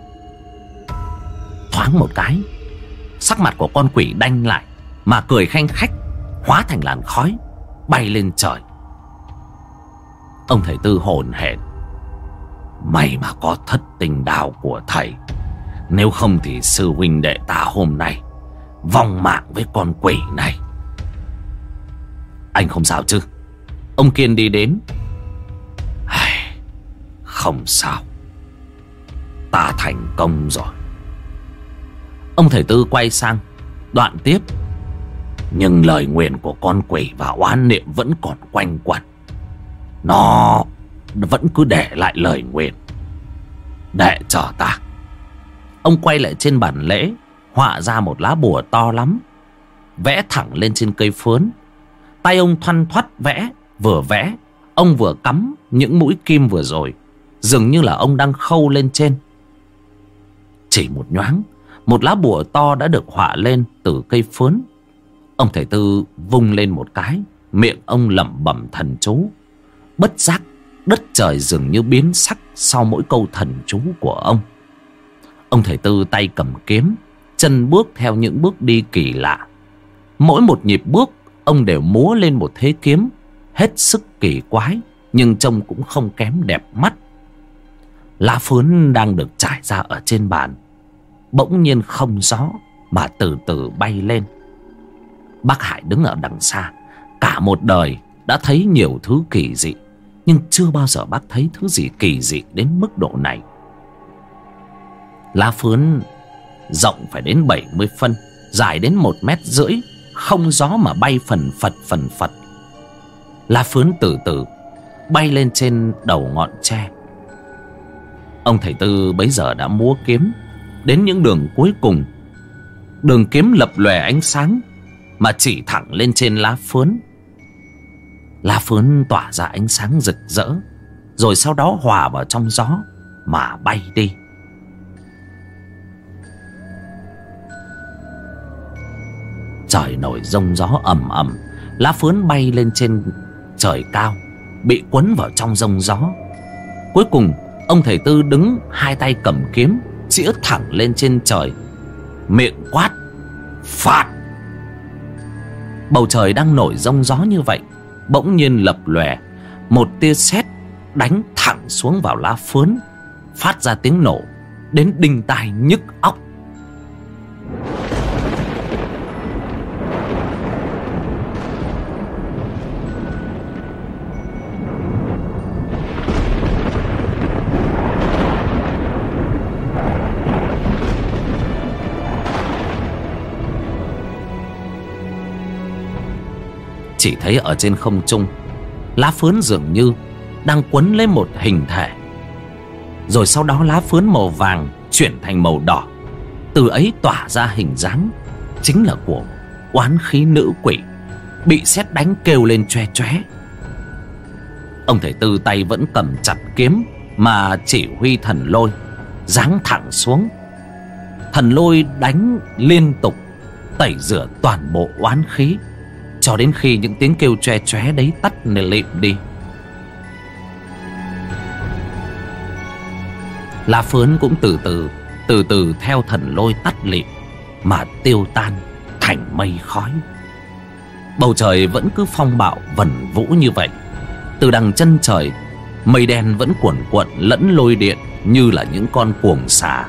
Thoáng một cái, sắc mặt của con quỷ đanh lại, mà cười khanh khách, hóa thành làn khói bay lên trời. Ông thầy Tư hồn hển: May mà có thất tinh đao của thầy, nếu không thì sư huynh đệ ta hôm nay vong mạng với con quỷ này. Anh không sao chứ? Ông Kiên đi đến. Không sao, ta thành công rồi. Ông thầy Tư quay sang đoạn tiếp: Nhưng lời nguyền của con quỷ và oán niệm vẫn còn quanh quẩn. Nó vẫn cứ để lại lời nguyền. Để chờ ta. Ông quay lại trên bàn lễ, họa ra một lá bùa to lắm, vẽ thẳng lên trên cây phướn. Tay ông thoăn thoắt vẽ, vừa vẽ ông vừa cắm những mũi kim vừa rồi, dường như là ông đang khâu lên trên. Chỉ một nhoáng, một lá bùa to đã được họa lên từ cây phướn. Ông thầy Tư vung lên một cái, miệng ông lẩm bẩm thần chú. Bất giác đất trời dường như biến sắc sau mỗi câu thần chú của ông. Ông thầy Tư tay cầm kiếm, chân bước theo những bước đi kỳ lạ. Mỗi một nhịp bước ông đều múa lên một thế kiếm hết sức kỳ quái, nhưng trông cũng không kém đẹp mắt. Lá phướn đang được trải ra ở trên bàn bỗng nhiên không gió mà từ từ bay lên. Bác Hải đứng ở đằng xa, cả một đời đã thấy nhiều thứ kỳ dị, nhưng chưa bao giờ bác thấy thứ gì kỳ dị đến mức độ này. Lá phướn rộng phải đến bảy mươi phân, dài đến một mét rưỡi, không gió mà bay phần phật phần phật. Lá phướn từ từ bay lên trên đầu ngọn tre. Ông thầy Tư bấy giờ đã múa kiếm đến những đường cuối cùng. Đường kiếm lập lòe ánh sáng mà chỉ thẳng lên trên lá phướn. Lá phướn tỏa ra ánh sáng rực rỡ, rồi sau đó hòa vào trong gió mà bay đi. Trời nổi giông gió ầm ầm, lá phướn bay lên trên trời cao, bị quấn vào trong giông gió. Cuối cùng ông thầy Tư đứng hai tay cầm kiếm, chĩa thẳng lên trên trời, miệng quát: Phạt! Bầu trời đang nổi giông gió như vậy, bỗng nhiên lập lòe một tia sét đánh thẳng xuống vào lá phướn, phát ra tiếng nổ đến đinh tai nhức óc. chỉ thấy ở trên không trung, lá phướn dường như đang quấn lấy một hình thể. Rồi sau đó lá phướn màu vàng chuyển thành màu đỏ, từ ấy tỏa ra hình dáng chính là của oán khí nữ quỷ bị sét đánh kêu lên choe choé. Ông thầy Tư tay vẫn cầm chặt kiếm mà chỉ huy thần lôi giáng thẳng xuống. Thần lôi đánh liên tục, tẩy rửa toàn bộ oán khí, cho đến khi những tiếng kêu choe choé đấy tắt lịm đi. Lá phướn cũng từ từ Từ từ theo thần lôi tắt lịm mà tiêu tan thành mây khói. Bầu trời vẫn cứ phong bạo vần vũ như vậy. Từ đằng chân trời, mây đen vẫn cuồn cuộn lẫn lôi điện như là những con cuồng xà.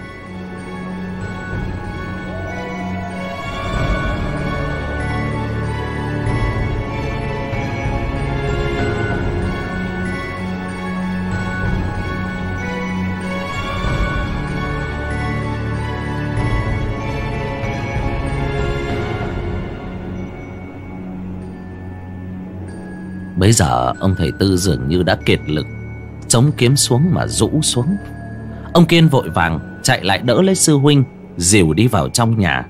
Bấy giờ ông thầy Tư dường như đã kiệt lực, chống kiếm xuống mà rũ xuống. Ông Kiên vội vàng chạy lại đỡ lấy sư huynh, dìu đi vào trong nhà.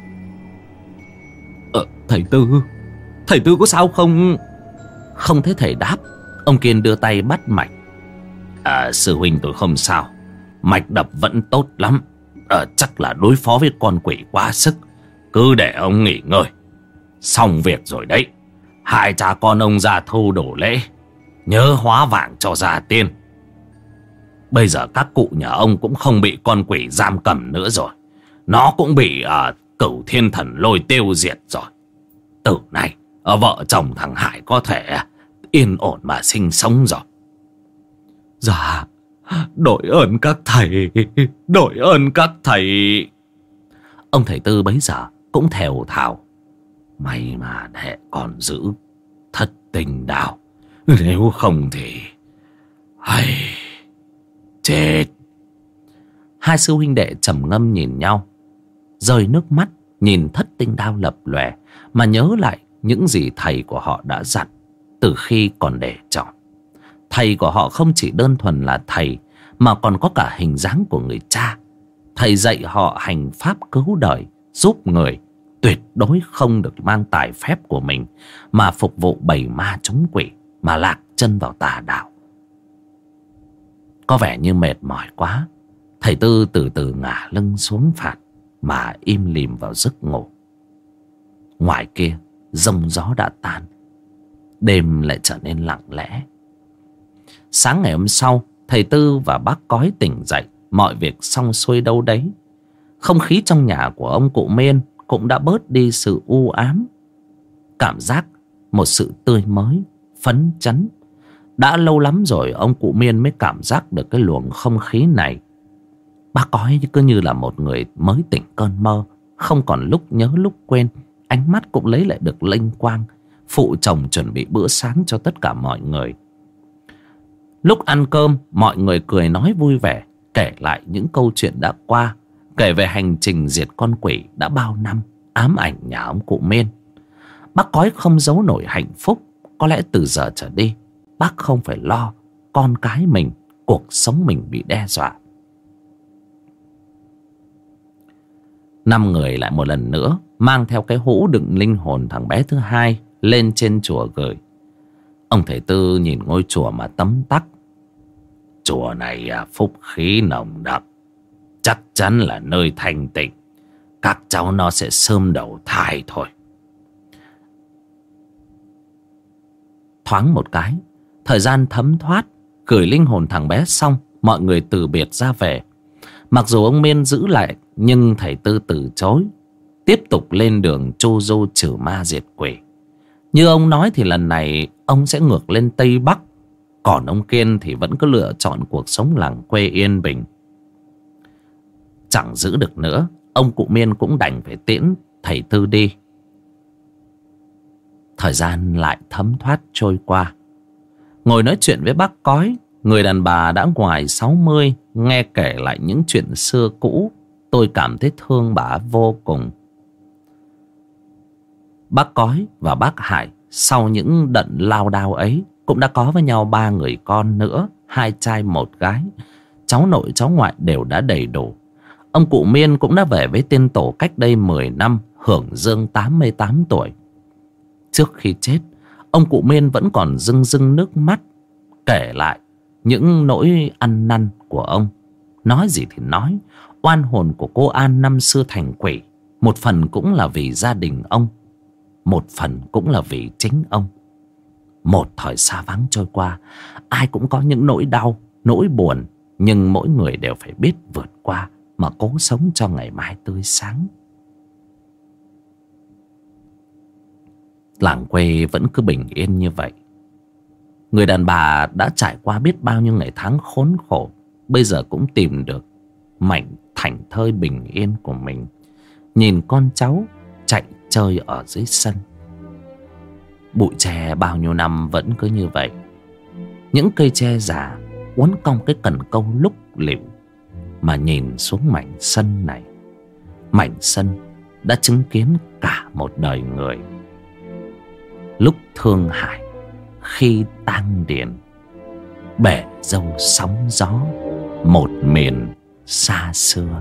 Ờ, thầy Tư, thầy Tư có sao không? Không thấy thầy đáp, ông Kiên đưa tay bắt mạch. À, sư huynh tôi không sao, mạch đập vẫn tốt lắm. À, chắc là đối phó với con quỷ quá sức, cứ để ông nghỉ ngơi. Xong việc rồi đấy, hai cha con ông ra thu đổ lễ, nhớ hóa vàng cho gia tiên. Bây giờ các cụ nhà ông cũng không bị con quỷ giam cầm nữa rồi, nó cũng bị uh, Cửu Thiên Thần Lôi tiêu diệt rồi. Từ nay uh, vợ chồng thằng Hải có thể uh, yên ổn mà sinh sống rồi. Dạ, đội ơn các thầy, đội ơn các thầy. Ông thầy Tư bấy giờ cũng thều thào. May mà đệ còn giữ thất tình đạo, nếu không thì hay chết. Hai sư huynh đệ trầm ngâm nhìn nhau, rơi nước mắt nhìn thất tinh đao lập lòe, mà nhớ lại những gì thầy của họ đã dặn từ khi còn để trọ. Thầy của họ không chỉ đơn thuần là thầy, mà còn có cả hình dáng của người cha. Thầy dạy họ hành pháp cứu đời, giúp người, tuyệt đối không được mang tài phép của mình mà phục vụ bầy ma chúng quỷ, mà lạc chân vào tà đạo. Có vẻ như mệt mỏi quá, thầy Tư từ từ ngả lưng xuống phạt mà im lìm vào giấc ngủ. Ngoài kia giông gió đã tan, đêm lại trở nên lặng lẽ. Sáng ngày hôm sau, thầy Tư và bác Cói tỉnh dậy, mọi việc xong xuôi đâu đấy. Không khí trong nhà của ông cụ Miên cũng đã bớt đi sự u ám, cảm giác một sự tươi mới, phấn chấn. Đã lâu lắm rồi ông cụ Miên mới cảm giác được cái luồng không khí này. Bác Cói cứ như là một người mới tỉnh cơn mơ, không còn lúc nhớ lúc quên, ánh mắt cũng lấy lại được linh quang, phụ chồng chuẩn bị bữa sáng cho tất cả mọi người. Lúc ăn cơm, mọi người cười nói vui vẻ, kể lại những câu chuyện đã qua, kể về hành trình diệt con quỷ đã bao năm ám ảnh nhà ông cụ Miên. Bác Cói không giấu nổi hạnh phúc. Có lẽ từ giờ trở đi, bác không phải lo con cái mình, cuộc sống mình bị đe dọa. Năm người lại một lần nữa mang theo cái hũ đựng linh hồn thằng bé thứ hai lên trên chùa gửi. Ông thầy Tư nhìn ngôi chùa mà tấm tắc. Chùa này à, phúc khí nồng đậm, chắc chắn là nơi thanh tịnh. Các cháu nó sẽ sớm đầu thai thôi. Thoáng một cái, thời gian thấm thoát, gửi linh hồn thằng bé xong, mọi người từ biệt ra về. Mặc dù ông Miên giữ lại, nhưng thầy Tư từ chối, tiếp tục lên đường chu du trừ ma diệt quỷ. Như ông nói thì lần này ông sẽ ngược lên Tây Bắc, còn ông Kiên thì vẫn cứ lựa chọn cuộc sống làng quê yên bình. Chẳng giữ được nữa, ông cụ Miên cũng đành phải tiễn thầy Tư đi. Thời gian lại thấm thoát trôi qua. Ngồi nói chuyện với bác Cói, người đàn bà đã ngoài sáu mươi, nghe kể lại những chuyện xưa cũ, tôi cảm thấy thương bà vô cùng. Bác Cói và bác Hải sau những đận lao đao ấy, cũng đã có với nhau ba người con nữa, hai trai một gái. Cháu nội cháu ngoại đều đã đầy đủ. Ông cụ Miên cũng đã về với tiên tổ cách đây mười năm, hưởng dương tám mươi tám tuổi. Trước khi chết, ông cụ Miên vẫn còn rưng rưng nước mắt, kể lại những nỗi ăn năn của ông. Nói gì thì nói, oan hồn của cô An năm xưa thành quỷ, một phần cũng là vì gia đình ông, một phần cũng là vì chính ông. Một thời xa vắng trôi qua, ai cũng có những nỗi đau, nỗi buồn, nhưng mỗi người đều phải biết vượt qua mà cố sống cho ngày mai tươi sáng. Làng quê vẫn cứ bình yên như vậy. Người đàn bà đã trải qua biết bao nhiêu ngày tháng khốn khổ, bây giờ cũng tìm được mảnh thảnh thơi bình yên của mình, nhìn con cháu chạy chơi ở dưới sân. Bụi tre bao nhiêu năm vẫn cứ như vậy. Những cây tre già uốn cong cái cần câu lúc lịu, mà nhìn xuống mảnh sân này, mảnh sân đã chứng kiến cả một đời người. Lúc thương hải, khi tang điền, bể dâu sóng gió, một miền xa xưa.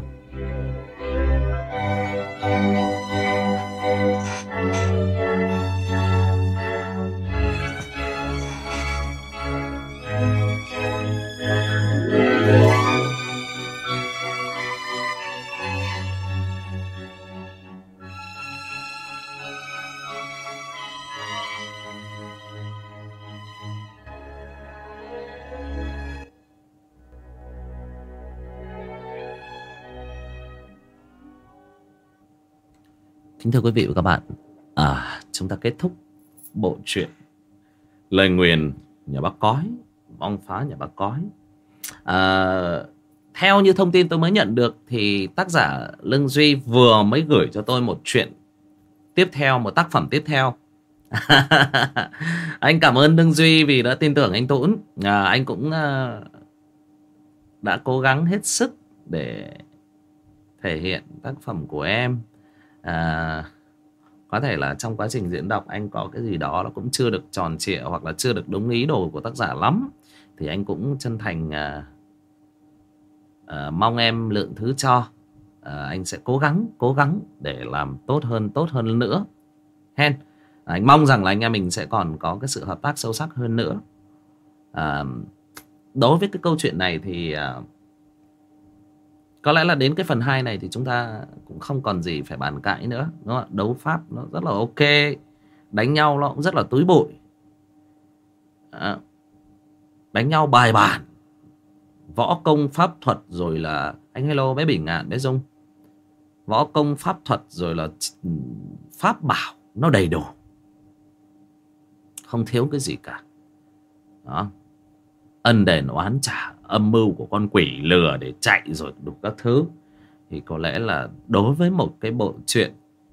Kính thưa quý vị và các bạn, à, chúng ta kết thúc bộ truyện Lời Nguyền Nhà Bác Cói, Vong Phá Nhà Bác Cói. à, Theo như thông tin tôi mới nhận được thì tác giả Lương Duy vừa mới gửi cho tôi một chuyện tiếp theo, một tác phẩm tiếp theo. Anh cảm ơn Lương Duy vì đã tin tưởng anh Tũng. à, Anh cũng à, đã cố gắng hết sức để thể hiện tác phẩm của em. À, có thể là trong quá trình diễn đọc anh có cái gì đó nó cũng chưa được tròn trịa, hoặc là chưa được đúng ý đồ của tác giả lắm, thì anh cũng chân thành à, à, mong em lượng thứ cho. à, Anh sẽ cố gắng cố gắng để làm tốt hơn tốt hơn nữa hen. à, Anh mong rằng là anh em mình sẽ còn có cái sự hợp tác sâu sắc hơn nữa. à, Đối với cái câu chuyện này thì à, có lẽ là đến cái phần hai này thì chúng ta cũng không còn gì phải bàn cãi nữa, đúng không? Đấu pháp nó rất là ok, đánh nhau nó cũng rất là túi bụi. à, Đánh nhau bài bản, võ công pháp thuật, rồi là anh hello bé Bình Ngạn, bé Dung, võ công pháp thuật rồi là pháp bảo nó đầy đủ, không thiếu cái gì cả. Đó, ân đền oán trả, âm mưu của con quỷ lừa để chạy rồi đủ các thứ, thì có lẽ là đối với một cái bộ truyện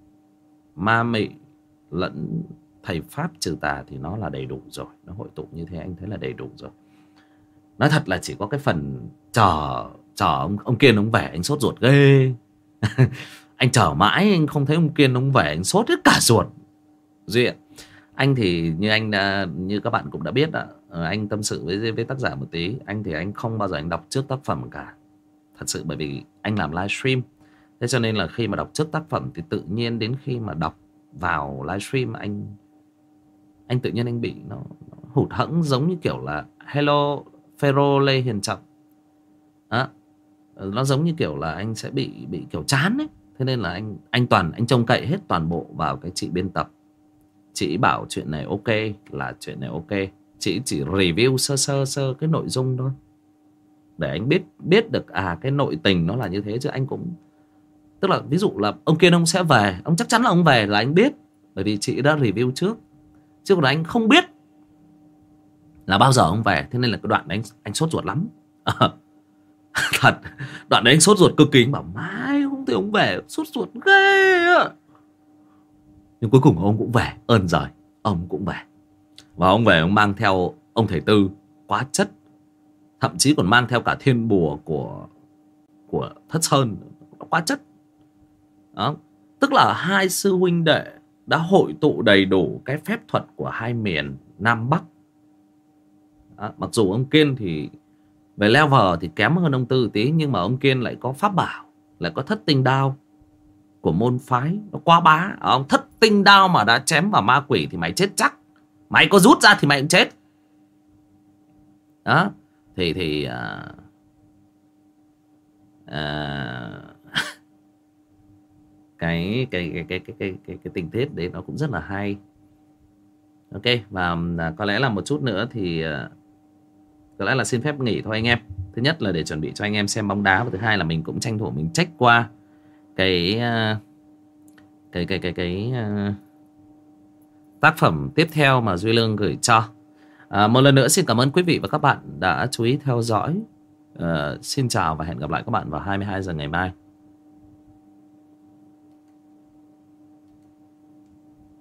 ma mị lẫn thầy pháp trừ tà thì nó là đầy đủ rồi. Nó hội tụ như thế anh thấy là đầy đủ rồi. Nói thật là chỉ có cái phần chờ chờ ông, ông Kiên ông về anh sốt ruột ghê. Anh chờ mãi anh không thấy ông Kiên ông về, anh sốt hết cả ruột. Duy ạ, anh thì như anh đã, như các bạn cũng đã biết đó, anh tâm sự với với tác giả một tí. Anh thì anh không bao giờ anh đọc trước tác phẩm cả, thật sự, bởi vì anh làm livestream. Thế cho nên là khi mà đọc trước tác phẩm thì tự nhiên đến khi mà đọc vào livestream anh anh tự nhiên anh bị nó, nó hụt hẫng, giống như kiểu là hello Phêrô Lê Hiền Trọng đó. Nó giống như kiểu là anh sẽ bị bị kiểu chán ấy. Thế nên là anh anh toàn anh trông cậy hết toàn bộ vào cái chị biên tập. Chị bảo chuyện này ok là chuyện này ok, chị chỉ review sơ sơ sơ cái nội dung thôi, để anh biết biết được à cái nội tình nó là như thế. Chứ anh cũng, tức là ví dụ là ông Kiên ông sẽ về, ông chắc chắn là ông về là anh biết, bởi vì chị đã review trước. Chứ còn anh không biết là bao giờ ông về. Thế nên là cái đoạn đấy anh, anh sốt ruột lắm. Thật, đoạn đấy anh sốt ruột cực kỳ. Anh bảo mãi không thấy ông về, sốt ruột ghê á. Nhưng cuối cùng ông cũng về, ơn giời, ông cũng về. Và ông về ông mang theo ông thầy Tư quá chất, thậm chí còn mang theo cả thiên bùa của của Thất Sơn, quá chất đó. Tức là hai sư huynh đệ đã hội tụ đầy đủ cái phép thuật của hai miền Nam Bắc. Đó, mặc dù ông Kiên thì về level thì kém hơn ông Tư tí, nhưng mà ông Kiên lại có pháp bảo, lại có thất tinh đao của môn phái, nó quá bá. Ông thất tinh đao mà đã chém vào ma quỷ thì mày chết chắc, mày có rút ra thì mày cũng chết. Đó thì thì à, à, cái, cái, cái, cái, cái, cái, cái, cái tình tiết đấy nó cũng rất là hay. Ok, và à, có lẽ là một chút nữa thì à, có lẽ là xin phép nghỉ thôi anh em. Thứ nhất là để chuẩn bị cho anh em xem bóng đá, và thứ hai là mình cũng tranh thủ mình check qua cái uh, cái cái cái cái uh, tác phẩm tiếp theo mà Duy Lương gửi cho. À, một lần nữa xin cảm ơn quý vị và các bạn đã chú ý theo dõi. Uh, xin chào và hẹn gặp lại các bạn vào hai mươi hai giờ ngày mai.